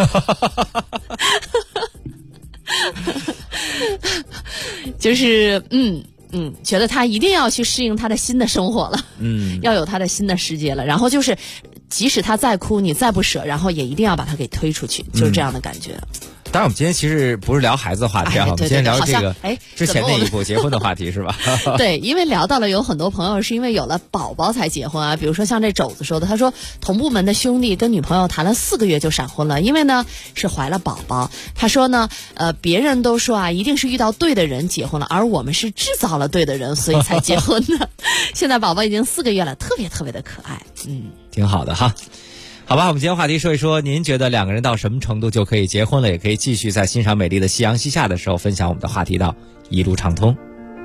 就是觉得他一定要去适应他的新的生活了，要有他的新的世界了。然后就是即使他再哭，你再不舍，然后也一定要把他给推出去，就是这样的感觉。 当然我们今天其实不是聊孩子的话题啊，我们今天聊这个之前那一部结婚的话题是吧？ 对，因为聊到了有很多朋友是因为有了宝宝才结婚啊，比如说像这肘子说的，他说同部门的兄弟跟女朋友谈了4个月就闪婚了，因为呢是怀了宝宝。他说呢别人都说啊一定是遇到对的人结婚了，而我们是制造了对的人，所以才结婚的。现在宝宝已经4个月了，特别特别的可爱， 挺好的哈。好吧，我们今天话题说一说，您觉得两个人到什么程度就可以结婚了？也可以继续在欣赏美丽的夕阳西下的时候分享我们的话题到一路畅通。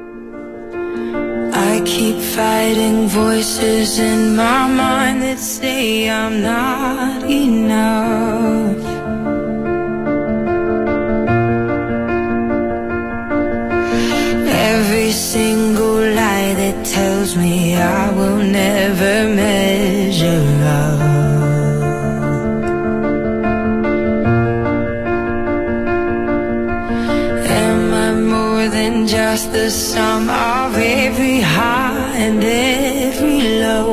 I keep fighting voices in my mind that say I'm not enough. Every single lie that tells me I will never measure up.Just the sum of every high and every low.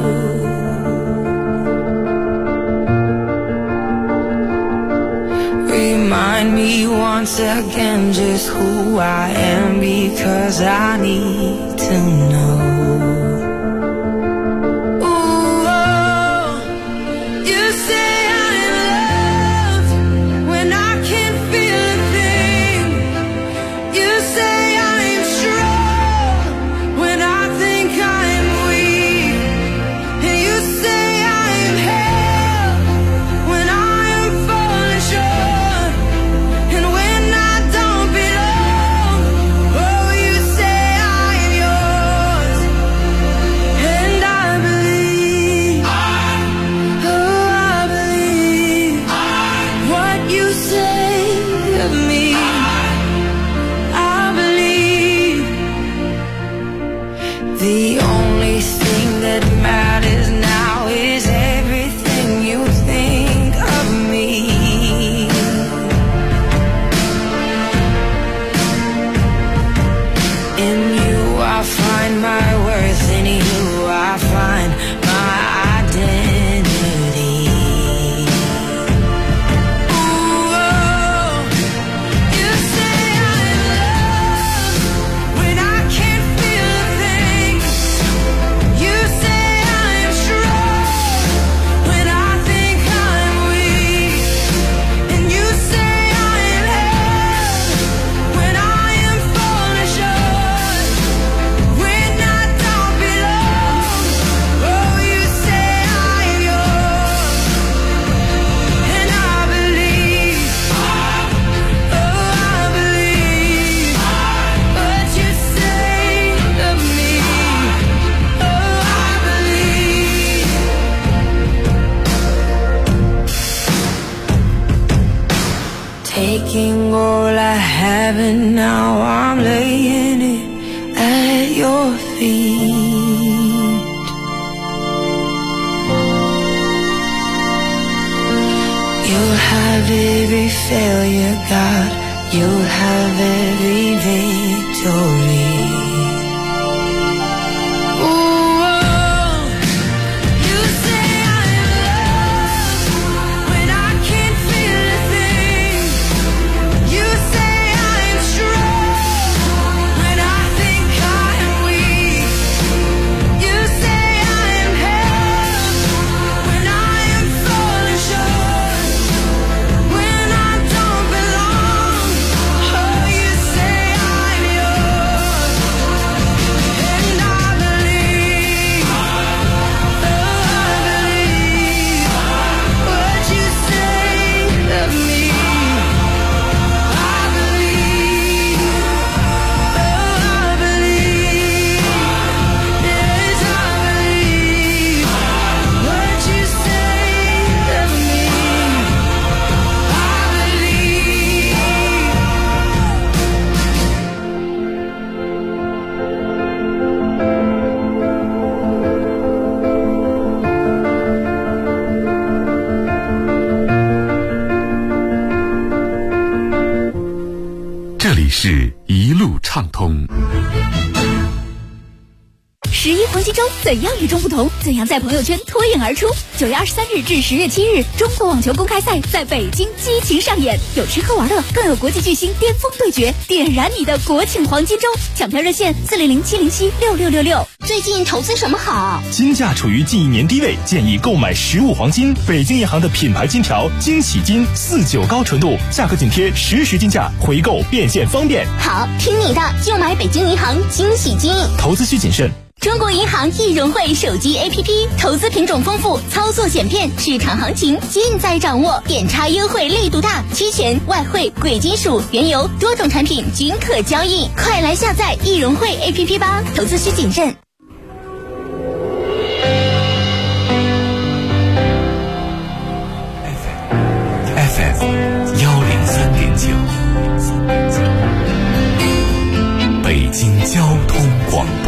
Remind me once again just who I am, because I need to know. have it now, I'm laying it at your feet. You'll have every failure, God, you'll have every victory. 这里是一路畅通。 11黄金周怎样与众不同？怎样在朋友圈脱颖而出？9月23日至10月7日，中国网球公开赛在北京激情上演，有吃喝玩乐，更有国际巨星巅峰对决，点燃你的国庆黄金周！抢票热线400-707-6666。 最近投资什么好？ 金价处于近1年低位，建议购买实物黄金。北京银行的品牌金条惊喜金49高纯度，价格紧贴实时金价，回购变现方便。 好，听你的，就买北京银行惊喜金。 投资需谨慎。 中国银行易融汇手机 APP， 投资品种丰富，操作简便，市场行情尽在掌握，点差优惠力度大，期权、外汇、贵金属、原油多种产品均可交易，快来下载易融汇 APP 吧，投资需谨慎。 FM 103.9，北京交通广播，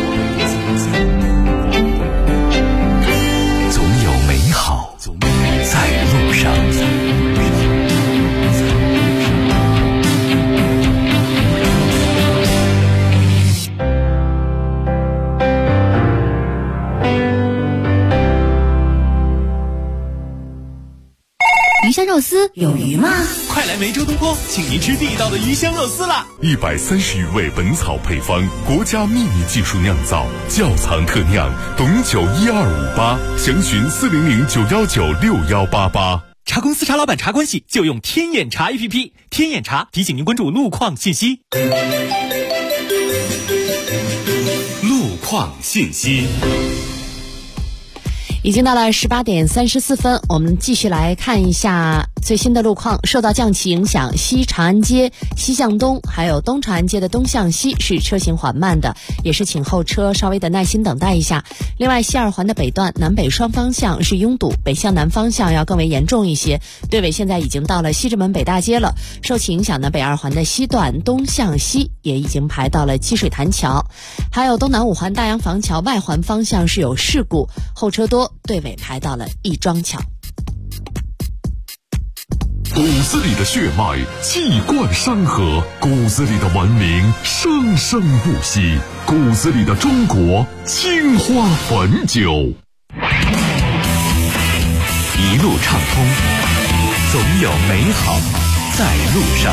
总有美好在路上。 鱼香肉丝有鱼吗？ 快来梅州东坡，请您吃地道的鱼香肉丝啦 ！130余味本草配方，国家秘密技术酿造，窖藏特酿，董酒1258，详询400-919-6188。 茶公司茶老板茶关系就用天眼茶 APP， 天眼茶提醒您关注路况信息。 路况信息。 已经到了18点34分，我们继续来看一下最新的路况。受到降旗影响，西长安街西向东还有东长安街的东向西是车行缓慢的，也是请后车稍微的耐心等待一下。另外，西二环的北段南北双方向是拥堵，北向南方向要更为严重一些。队尾现在已经到了西直门北大街了，受其影响呢，北二环的西段东向西也已经排到了积水潭桥。还有东南五环大洋房桥外环方向是有事故，后车多，队尾排到了亦庄桥。 骨子里的血脉气贯山河，骨子里的文明生生不息，骨子里的中国青花汾酒。 一路畅通，总有美好在路上。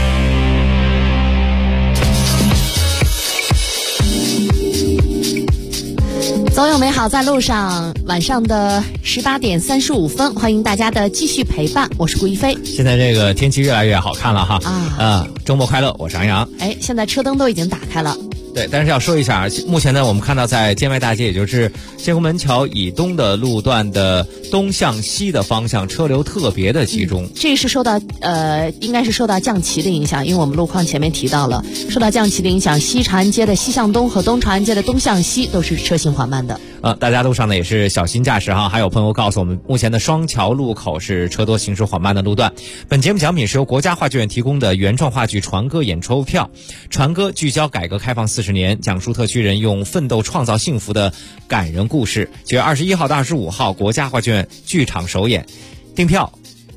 总有美好在路上，晚上的18点35分，欢迎大家的继续陪伴，我是顾一飞。 现在这个天气越来越好看了哈，周末快乐，我是杨洋。 现在车灯都已经打开了。 对，但是要说一下，目前呢，我们看到在建外大街，也就是建国门桥以东的路段的东向西的方向，车流特别的集中。 这是受到应该是受到降旗的影响，因为我们路况前面提到了，受到降旗的影响，西长安街的西向东和东长安街的东向西都是车行缓慢的。 大家路上呢也是小心驾驶哈。还有朋友告诉我们，目前的双桥路口是车多行驶缓慢的路段。本节目奖品是由国家话剧院提供的原创话剧《船歌》演出票。船歌聚焦改革开放40年，讲述特区人用奋斗创造幸福的感人故事。9月21号到25号，国家话剧院剧场首演，订票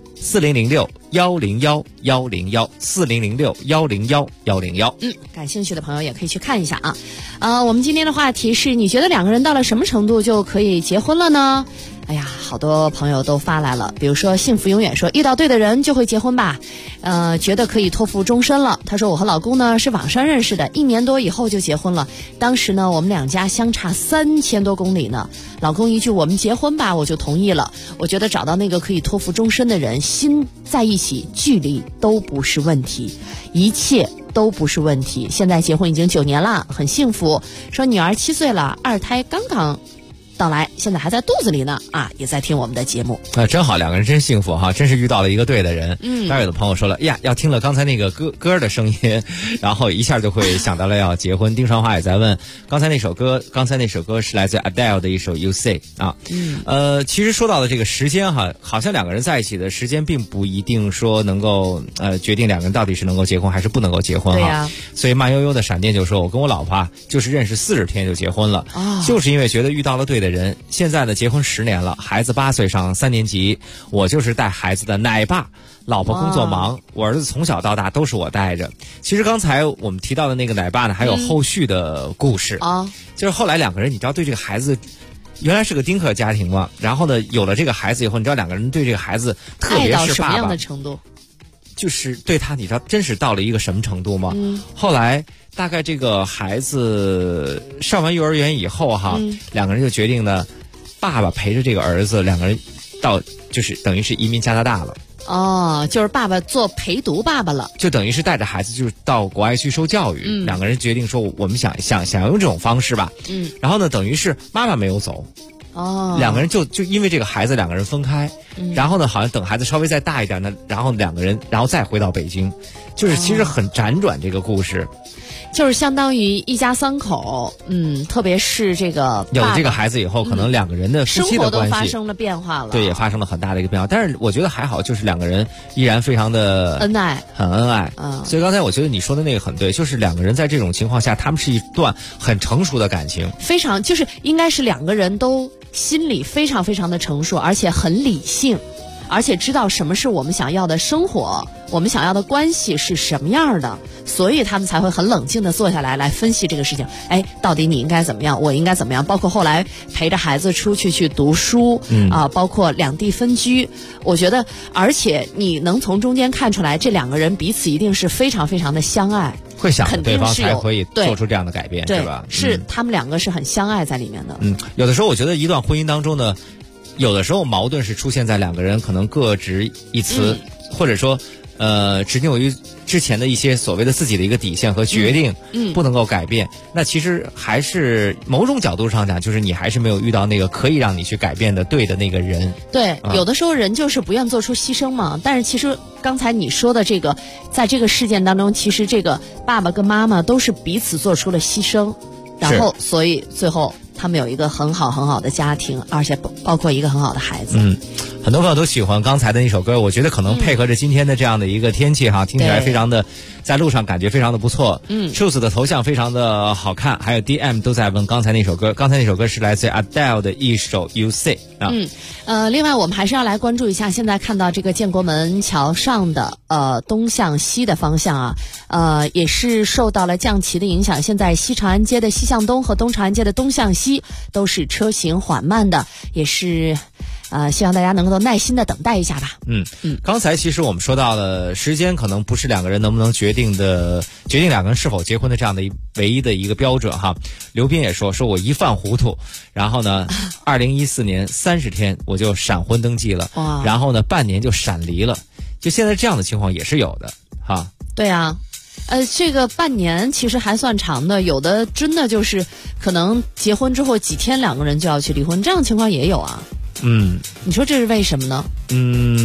4006-101-101，4006-101-101。 感兴趣的朋友也可以去看一下啊。我们今天的话题是，你觉得两个人到了什么程度就可以结婚了呢？哎呀，好多朋友都发来了，比如说幸福永远说，遇到对的人就会结婚吧，觉得可以托付终身了。他说我和老公呢是网上认识的，1年多以后就结婚了。当时呢我们两家相差3000多公里呢，老公一句我们结婚吧，我就同意了。我觉得找到那个可以托付终身的人，心在一起，距离都不是问题，一切都不是问题。现在结婚已经9年了，很幸福。说女儿7岁了，2胎刚刚到来，现在还在肚子里呢也在听我们的节目。 真好，两个人真幸福哈，真是遇到了一个对的人。当然有的朋友说了呀，要听了刚才那个歌的声音，然后一下就会想到了要结婚。丁双花也在问，刚才那首歌是来自 Adele 的一首 You Say 其实说到的这个时间哈，好像两个人在一起的时间并不一定说能够决定两个人到底是能够结婚还是不能够结婚哈。所以慢悠悠的闪电就说，我跟我老婆就是认识40天就结婚了，就是因为觉得遇到了对的人。现在呢结婚10年了，孩子8岁上3年级，我就是带孩子的奶爸，老婆工作忙，我儿子从小到大都是我带着。其实刚才我们提到的那个奶爸呢还有后续的故事就是后来两个人你知道对这个孩子，原来是个丁克家庭嘛，然后呢有了这个孩子以后，你知道两个人对这个孩子特别是爸爸爱到什么样的程度， 就是对他你知道真是到了一个什么程度吗？后来大概这个孩子上完幼儿园以后两个人就决定呢，爸爸陪着这个儿子，两个人到就是等于是移民加拿大了。 就是爸爸做陪读爸爸了， 就等于是带着孩子就是到国外去受教育。两个人决定说我们想要用这种方式吧。然后呢等于是妈妈没有走。两个人就因为这个孩子两个人分开，然后呢好像等孩子稍微再大一点呢，然后两个人然后再回到北京，就是其实很辗转这个故事。 就是相当于一家3口，特别是这个有了这个孩子以后，可能两个人的夫妻的关系生活都发生了变化了， 对，也发生了很大的一个变化。但是我觉得还好，就是两个人依然非常的恩爱， 很恩爱。所以刚才我觉得你说的那个很对，就是两个人在这种情况下，他们是一段很成熟的感情， 非常就是应该是两个人都心里非常非常的成熟，而且很理性。而且知道什么是我们想要的生活，我们想要的关系是什么样的，所以他们才会很冷静的坐下来分析这个事情。到底你应该怎么样，我应该怎么样？包括后来陪着孩子出去读书，包括两地分居。我觉得，而且你能从中间看出来，这两个人彼此一定是非常非常的相爱， 会想着对方才可以做出这样的改变， 是吧？ 是他们两个是很相爱在里面的。 有的时候我觉得一段婚姻当中呢，有的时候矛盾是出现在两个人可能各执一词，或者说执拗于之前的一些所谓的自己的一个底线和决定，不能够改变。那其实还是某种角度上讲，就是你还是没有遇到那个可以让你去改变的对的那个人。 对，有的时候人就是不愿做出牺牲嘛。但是其实刚才你说的这个，在这个事件当中，其实这个爸爸跟妈妈都是彼此做出了牺牲，然后所以最后他们有一个很好很好的家庭，而且包括一个很好的孩子。 很多朋友都喜欢刚才的那首歌，我觉得可能配合着今天的这样的一个天气听起来非常的，在路上感觉非常的不错。Truth 的头像非常的好看，还有 DM 都在问刚才那首歌。刚才那首歌是来自 Adele 的一首 You Say 另外我们还是要来关注一下，现在看到这个建国门桥上的东向西的方向也是受到了降旗的影响。现在西长安街的西向东和东长安街的东向西都是车行缓慢的，也是希望大家能够耐心的等待一下吧。 刚才其实我们说到了时间可能不是两个人能不能决定两个人是否结婚的这样的唯一的一个标准刘斌也说我一犯糊涂，然后呢2014年30天我就闪婚登记了，然后呢半年就闪离了，就现在这样的情况也是有的对啊，这个半年其实还算长的，有的真的就是可能结婚之后几天两个人就要去离婚，这样的情况也有啊。 你说这是为什么呢？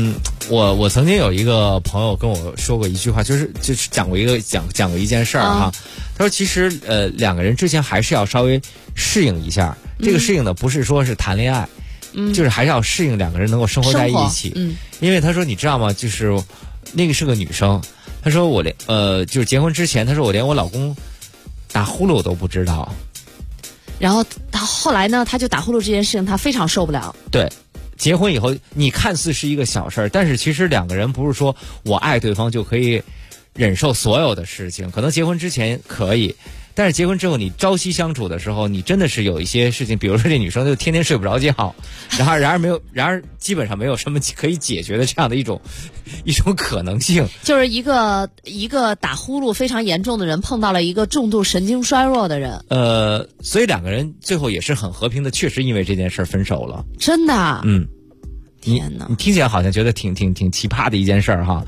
我曾经有一个朋友跟我说过一句话，就是讲过一件事儿哈。他说其实两个人之前还是要稍微适应一下，这个适应呢不是说是谈恋爱，就是还是要适应两个人能够生活在一起。因为他说你知道吗？就是那个是个女生，他说我连就是结婚之前，他说我连我老公打呼噜我都不知道。 然后他后来呢，他就打呼噜这件事情他非常受不了。 对。结婚以后，你看似是一个小事儿，但是其实两个人不是说我爱对方就可以忍受所有的事情。可能结婚之前可以，但是结婚之后你朝夕相处的时候，你真的是有一些事情，比如说这女生就天天睡不着觉，然而基本上没有什么可以解决的这样的一种可能性。 就是一个打呼噜非常严重的人碰到了一个重度神经衰弱的人。 所以两个人最后也是很和平的，确实因为这件事分手了。 真的啊？天哪！ 你听起来好像觉得挺奇葩的一件事哈。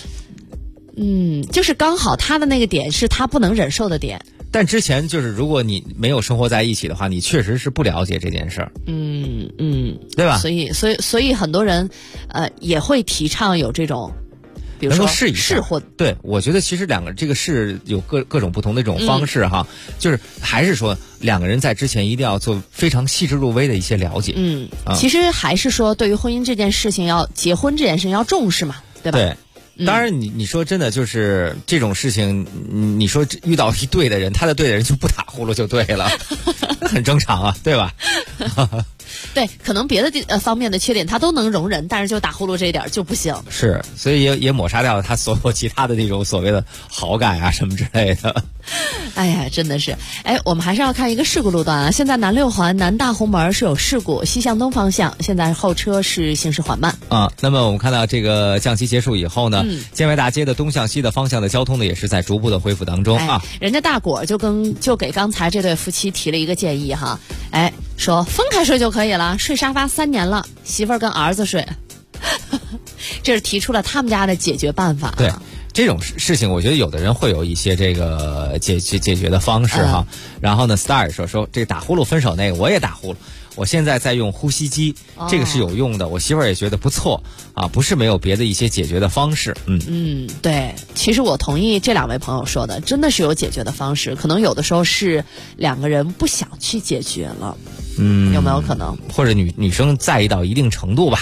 就是刚好他的那个点是他不能忍受的点。 但之前就是如果你没有生活在一起的话，你确实是不了解这件事儿。对吧？ 所以很多人也会提倡有这种，比如说能够试一试。对，我觉得其实两个这个试有各种不同的这种方式哈，就是还是说两个人在之前一定要做非常细致入微的一些了解。 其实还是说对于婚姻这件事情结婚这件事情要重视嘛，对吧？ 对。当然你说真的就是这种事情，你说遇到一对的人，他的对的人就不打呼噜就对了，很正常啊，对吧？ 对，可能别的方面的缺点他都能容忍，但是就打呼噜这一点就不行。 是，所以也抹杀掉了他所有其他的那种所谓的好感啊什么之类的。 哎呀，真的是，我们还是要看一个事故路段啊。现在南六环南大红门是有事故，西向东方向现在后车是行驶缓慢啊。那么我们看到这个降旗结束以后呢，建外大街的东向西的方向的交通呢也是在逐步的恢复当中啊。 人家大果就给刚才这对夫妻提了一个建议哈，说分开睡就可以了，睡沙发3年了，媳妇儿跟儿子睡，这是提出了他们家的解决办法。 对。这种事情，我觉得有的人会有一些这个解决的方式哈。然后呢 ，Star 说这打呼噜分手那个我也打呼噜，我现在在用呼吸机，这个是有用的，我媳妇儿也觉得不错啊，不是没有别的一些解决的方式。 对，其实我同意这两位朋友说的，真的是有解决的方式，可能有的时候是两个人不想去解决了。有没有可能？ 或者女生在意到一定程度吧。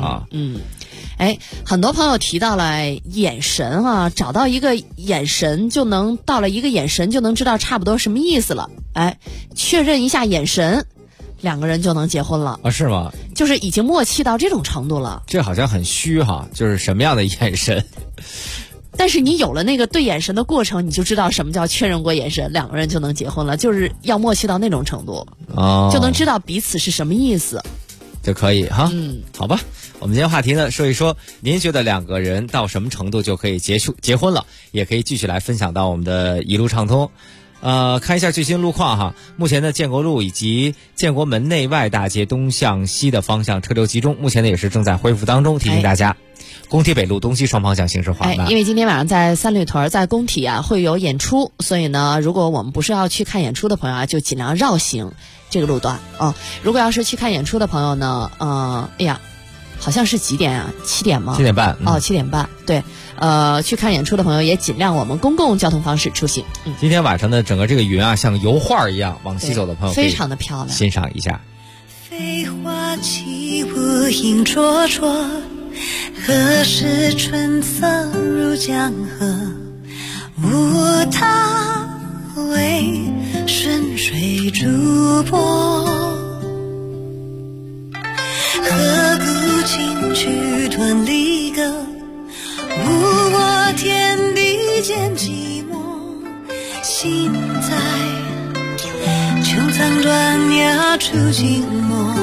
很多朋友提到了眼神啊，找到一个眼神到了一个眼神就能知道差不多什么意思了。确认一下眼神，两个人就能结婚了啊？是吗？ 就是已经默契到这种程度了。 这好像很虚哈，就是什么样的眼神？ 但是你有了那个对眼神的过程，你就知道什么叫确认过眼神，两个人就能结婚了。就是要默契到那种程度，就能知道彼此是什么意思， 就可以哈。好吧。我们今天话题呢，说一说您觉得两个人到什么程度就可以结婚了，也可以继续来分享到我们的一路畅通。看一下最新路况哈。目前的建国路以及建国门内外大街东向西的方向车流集中，目前呢也是正在恢复当中，提醒大家。工体北路东西双方向行驶缓慢。 因为今天晚上在三里屯在工体会有演出，所以呢，如果我们不是要去看演出的朋友就尽量绕行这个路段如果要是去看演出的朋友呢，好像是几点啊？7点吗？ 7点半。 7点半。对，去看演出的朋友也尽量我们公共交通方式出行。 今天晚上的整个这个云像油画一样往西走的朋友非常的漂亮， 欣赏一下。 飞花起舞影绰绰，何时春色入江河？无他，为顺水逐波。何故轻曲断离歌？无我天地间寂寞。心在穹苍断崖处静默。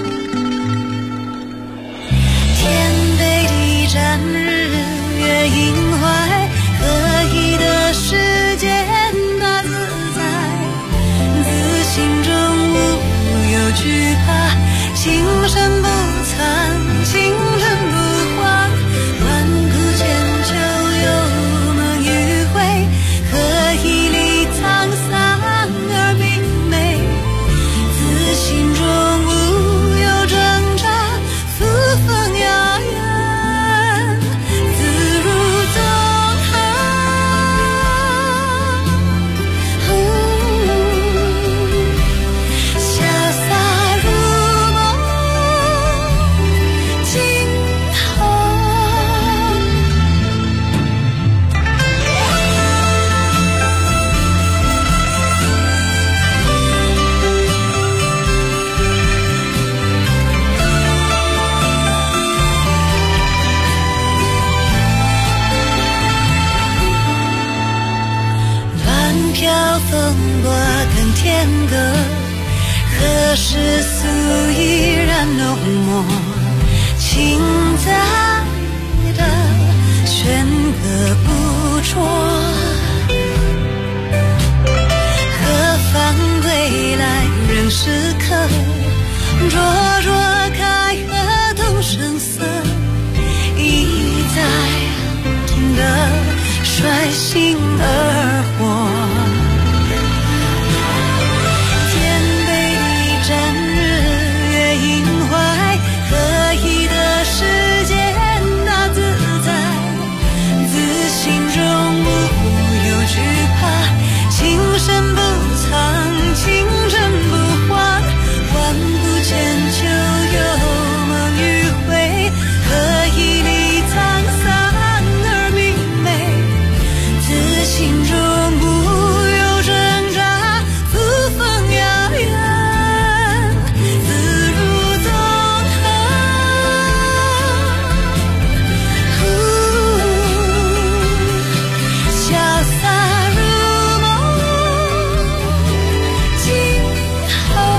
天北地战，日月阴怀，合一的世间大自在。自心中无有惧怕，情深不残，情深不换。万古千秋有梦与悔，何以理沧桑而明媚？自心中无有挣扎，扶风雅远， 风过更天歌，何时素依然浓墨，情在的弦歌不辍。何方归来人是客，灼灼开合动声色，一再的率性而活。天北地战日月阴怀，何以的世间那自在，自心中无有惧怕，情深不藏，情真不化，万古千秋有梦与回，何以离沧桑而明媚，自心中不有挣扎，扶风遥远，自如纵横。潇洒如梦，今后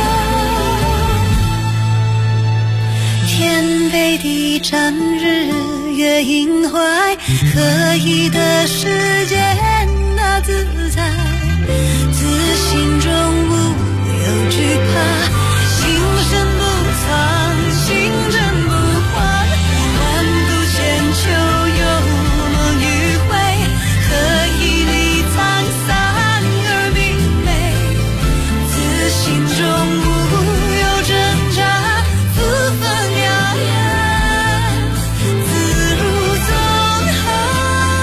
天北地战日月阴怀，何以的世间那自在，自心中无有惧怕，情深不藏，情真不换，万古千秋有梦与回，何以离沧桑而明媚，自心中无有挣扎，扶风遥远，自如纵横。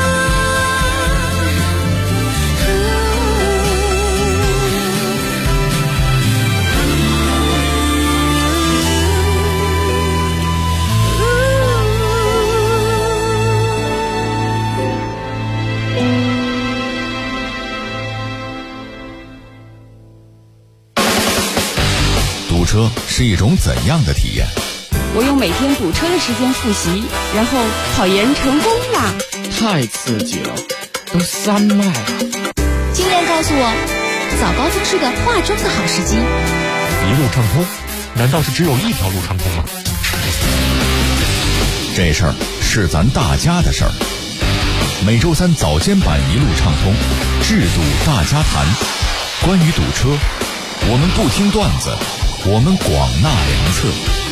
堵车是一种怎样的体验？ 我用每天堵车的时间复习，然后考研成功啦！ 太刺激了，都3迈了。 经验告诉我，早高峰是个化妆的好时机。 一路畅通，难道是只有一条路畅通吗？ 这事儿是咱大家的事儿。每周三早间版一路畅通，制堵大家谈。关于堵车，我们不听段子，我们广纳良策。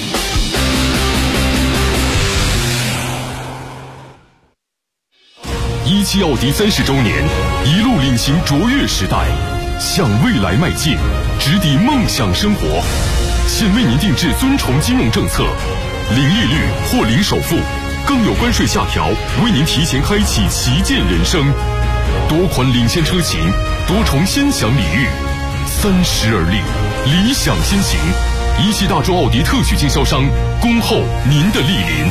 17奥迪30周年，一路领行卓越时代，向未来迈进，直抵梦想生活。现为您定制尊崇金融政策，零利率或零首付，更有关税下调，为您提前开启旗舰人生。多款领先车型，多重先享礼遇，30而立，理想先行。17大洲奥迪特许经销商，恭候您的莅临。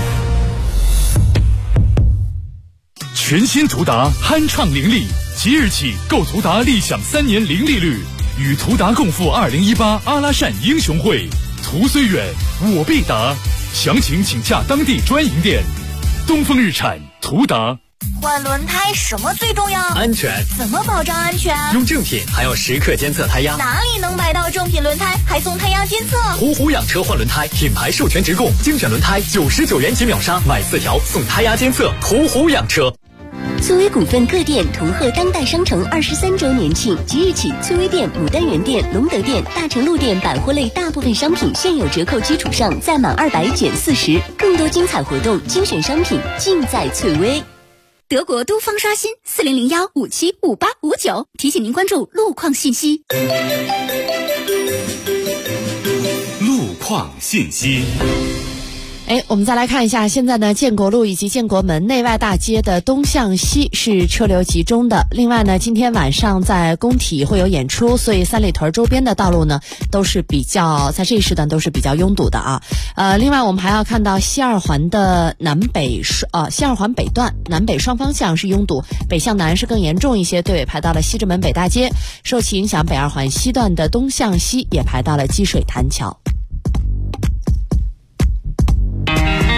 全新途达酣畅伶俐，即日起购途达立享3年零利率，与途达共赴2018阿拉善英雄会。途虽远，我必达。详情请洽当地专营店。东风日产途达。 换轮胎什么最重要？ 安全。 怎么保障安全？ 用正品，还要时刻监测胎压。 哪里能买到正品轮胎还送胎压监测？ 途虎养车换轮胎，品牌授权直供，精选轮胎99元起秒杀，买4条送胎压监测。途虎养车。 翠微股份各店同贺当代商城23周年庆，即日起，翠微店、牡丹园店、隆德店、大成路店百货类大部分商品现有折扣基础上，再满200减40，更多精彩活动、精选商品尽在翠微。 德国都方刷新4001575859，提醒您关注路况信息。 路况信息。 我们再来看一下，现在呢，建国路以及建国门内外大街的东向西是车流集中的。另外呢，今天晚上在工体会有演出，所以三里屯周边的道路呢都是比较在这一时段都是比较拥堵的啊。另外我们还要看到西二环的西二环北段南北双方向是拥堵，北向南是更严重一些，队尾排到了西直门北大街，受其影响，北二环西段的东向西也排到了积水潭桥。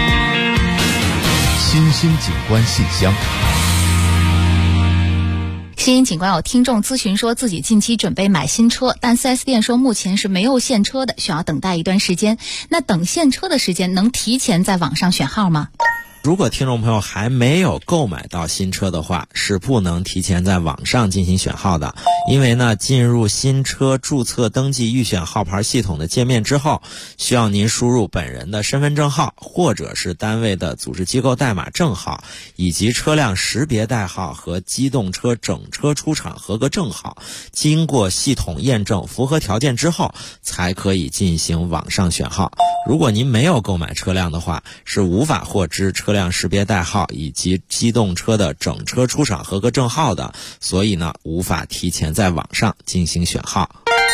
新兴景观信箱， 新闻警官有听众咨询说自己近期准备买新车，但 4S 店说目前是没有现车的，需要等待一段时间。那等现车的时间能提前在网上选号吗？ 如果听众朋友还没有购买到新车的话，是不能提前在网上进行选号的。因为呢，进入新车注册登记预选号牌系统的界面之后，需要您输入本人的身份证号或者是单位的组织机构代码证号，以及车辆识别代号和机动车整车出厂合格证号，经过系统验证符合条件之后，才可以进行网上选号。如果您没有购买车辆的话，是无法获知车辆识别代号以及机动车的整车出厂合格证号的，所以呢，无法提前在网上进行选号。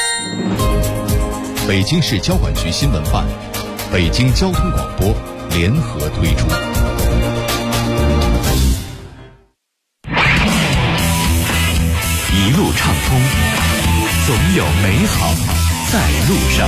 北京市交管局新闻办、北京交通广播联合推出。 一路畅通，总有美好在路上。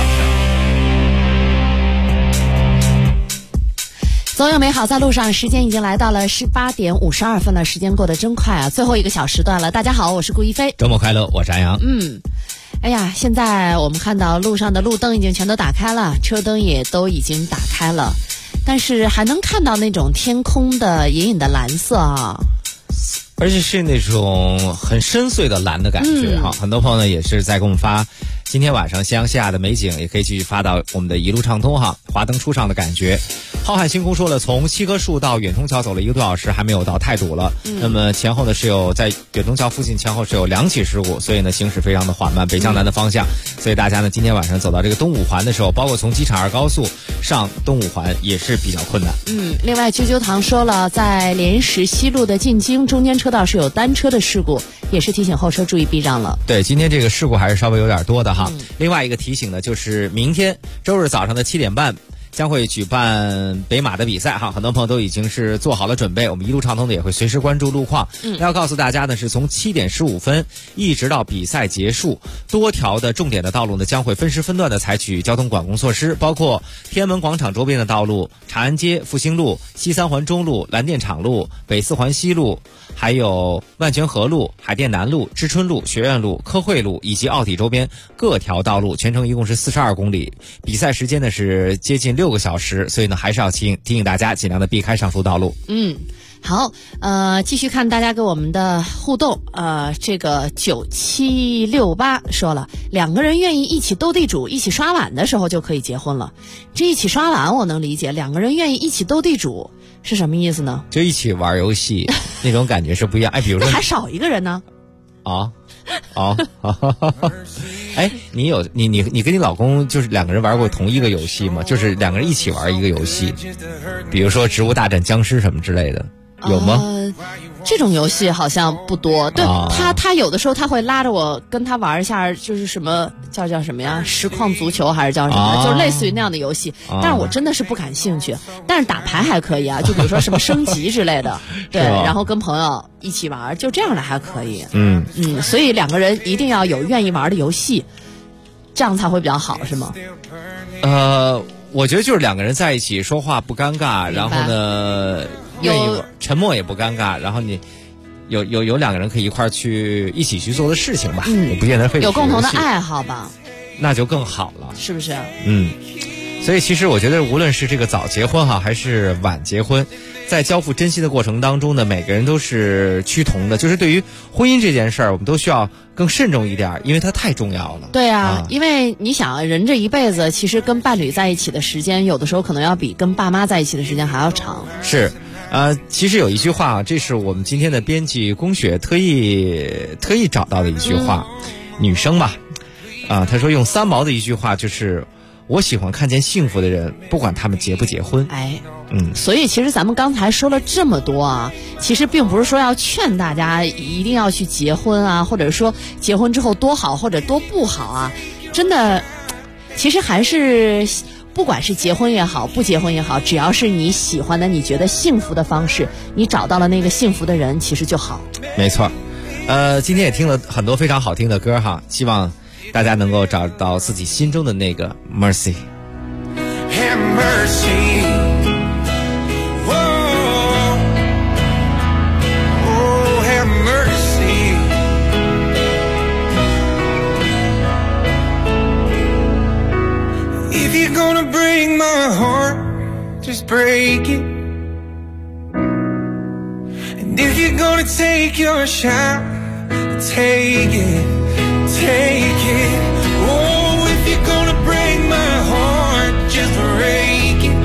总有美好在路上，时间已经来到了18点52分了，时间过得真快啊！最后一个小时段了，大家好，我是顾一飞。 周末快乐，我是安阳。 哎呀，现在我们看到路上的路灯已经全都打开了，车灯也都已经打开了，但是还能看到那种天空的隐隐的蓝色啊， 而且是那种很深邃的蓝的感觉哈。很多朋友呢也是在给我们发今天晚上夕阳下的美景，也可以继续发到我们的一路畅通哈，华灯初上的感觉。浩瀚星空说了，从七棵树到远通桥走了1个多小时，还没有到太堵了。那么前后呢是有在远通桥附近前后是有2起事故，所以呢行驶非常的缓慢，北向南的方向。所以大家呢今天晚上走到这个东五环的时候，包括从机场2高速上东五环也是比较困难。 另外啾啾堂说了，在莲石西路的进京中间车道是有单车的事故，也是提醒后车注意避让了。 对，今天这个事故还是稍微有点多的哈。另外一个提醒呢，就是明天周日早上的7点半将会举办北马的比赛哈，很多朋友都已经是做好了准备，我们一路畅通的也会随时关注路况。要告诉大家呢，是从7点15分一直到比赛结束，多条的重点的道路呢将会分时分段的采取交通管控措施，包括天安门广场周边的道路、长安街、复兴路、西三环中路、蓝电厂路、北4环西路，还有万泉河路、海淀南路、知春路、学院路、科惠路以及奥体周边各条道路，全程一共是42公里。比赛时间呢是接近6个小时，所以呢还是要提醒大家尽量的避开上述道路。 好，继续看大家给我们的互动。这个9768说了，2个人愿意一起斗地主、一起刷碗的时候就可以结婚了。这一起刷碗我能理解，2个人愿意一起斗地主是什么意思呢？ 就一起玩游戏，那种感觉是不一样。比如说那还少一个人呢？ 哎，你跟你老公就是2个人玩过同一个游戏吗？就是2个人一起玩一个游戏，比如说植物大战僵尸什么之类的，有吗？ 这种游戏好像不多。对，他有的时候他会拉着我跟他玩一下，就是什么叫什么呀，实况足球还是叫什么，就是类似于那样的游戏。但是我真的是不感兴趣。但是打牌还可以啊，就比如说什么升级之类的，对，然后跟朋友一起玩，就这样的还可以。所以2个人一定要有愿意玩的游戏，这样才会比较好，是吗？ 我觉得就是2个人在一起说话不尴尬，然后呢愿意沉默也不尴尬，然后你有2个人可以一起去做的事情吧，也不见得非得有共同的爱好吧， 那就更好了， 是不是？ 所以其实我觉得无论是这个早结婚哈，还是晚结婚，在交付真心的过程当中呢，每个人都是趋同的，就是对于婚姻这件事儿，我们都需要更慎重一点，因为它太重要了。 对啊，因为你想，人这一辈子其实跟伴侣在一起的时间，有的时候可能要比跟爸妈在一起的时间还要长。 是，其实有一句话，这是我们今天的编辑龚雪特意找到的一句话，女生吧，她说用3毛的一句话就是。我喜欢看见幸福的人，不管他们结不结婚。 所以其实咱们刚才说了这么多啊，其实并不是说要劝大家一定要去结婚啊，或者说结婚之后多好或者多不好啊，真的，其实还是不管是结婚也好，不结婚也好，只要是你喜欢的、你觉得幸福的方式，你找到了那个幸福的人，其实就好。 没错，今天也听了很多非常好听的歌哈，希望大家能够找到自己心中的那个 mercy。 Have mercy, oh, have mercy, gonna break my heart, just break it. And if you're gonna take your shot, take it, take it. Oh, if you're gonna break my heart, just break it.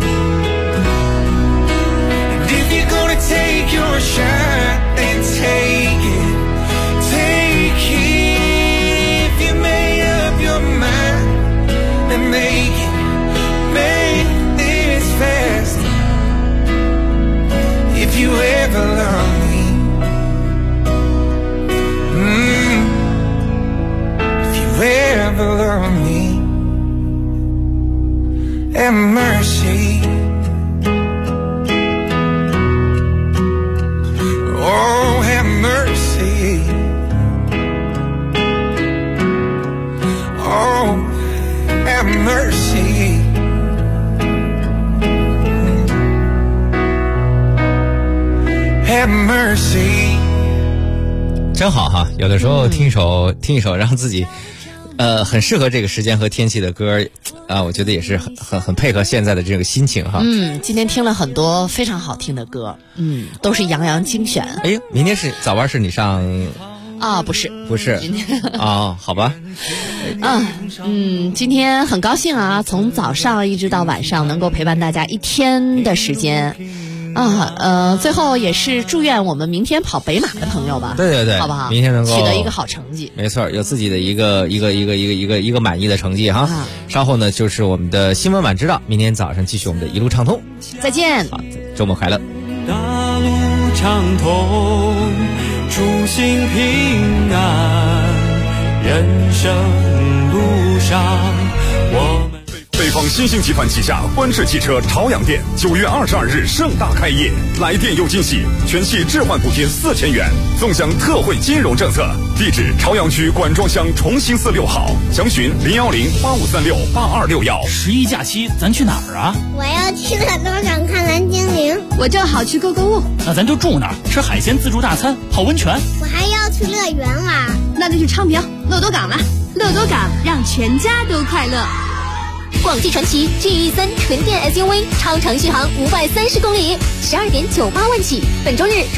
And if you're gonna take your shot, then take it, take it. If you made up your mind, then make it, make this fast. If you ever love me, if you ever love me, have mercy. Oh, have mercy. Oh, have mercy. Have mercy. 真好哈，有的时候听一首让自己很适合这个时间和天气的歌啊，我觉得也是很配合现在的这个心情哈。 今天听了很多非常好听的歌，都是杨洋精选。 哎呦，明天是早班是你上啊？不是啊，好吧。 今天很高兴啊，从早上一直到晚上能够陪伴大家一天的时间。最后也是祝愿我们明天跑北马的朋友吧， 对， 好不好？ 明天能够取得一个好成绩， 没错，有自己的一个满意的成绩哈。稍后呢就是我们的新闻晚知道，明天早上继续我们的一路畅通， 再见， 好，周末快乐。 大路畅通，初心平安，人生路上我们。 北方新兴集团旗下观致汽车朝阳店9月22日盛大开业，来电有惊喜，全系置换补贴4000元，纵享特惠金融政策。地址：朝阳区管庄乡重兴寺6号，详询01085368261。 11假期咱去哪儿啊？ 我要去大农场看蓝精灵。 我正好去购物。 那咱就住那儿，吃海鲜自助大餐，泡温泉。 我还要去乐园玩。 那就去昌平乐多港了。乐多港让全家都快乐。 广汽传祺 GE3 纯电 SUV 超长续航530公里，12.98万起，本周日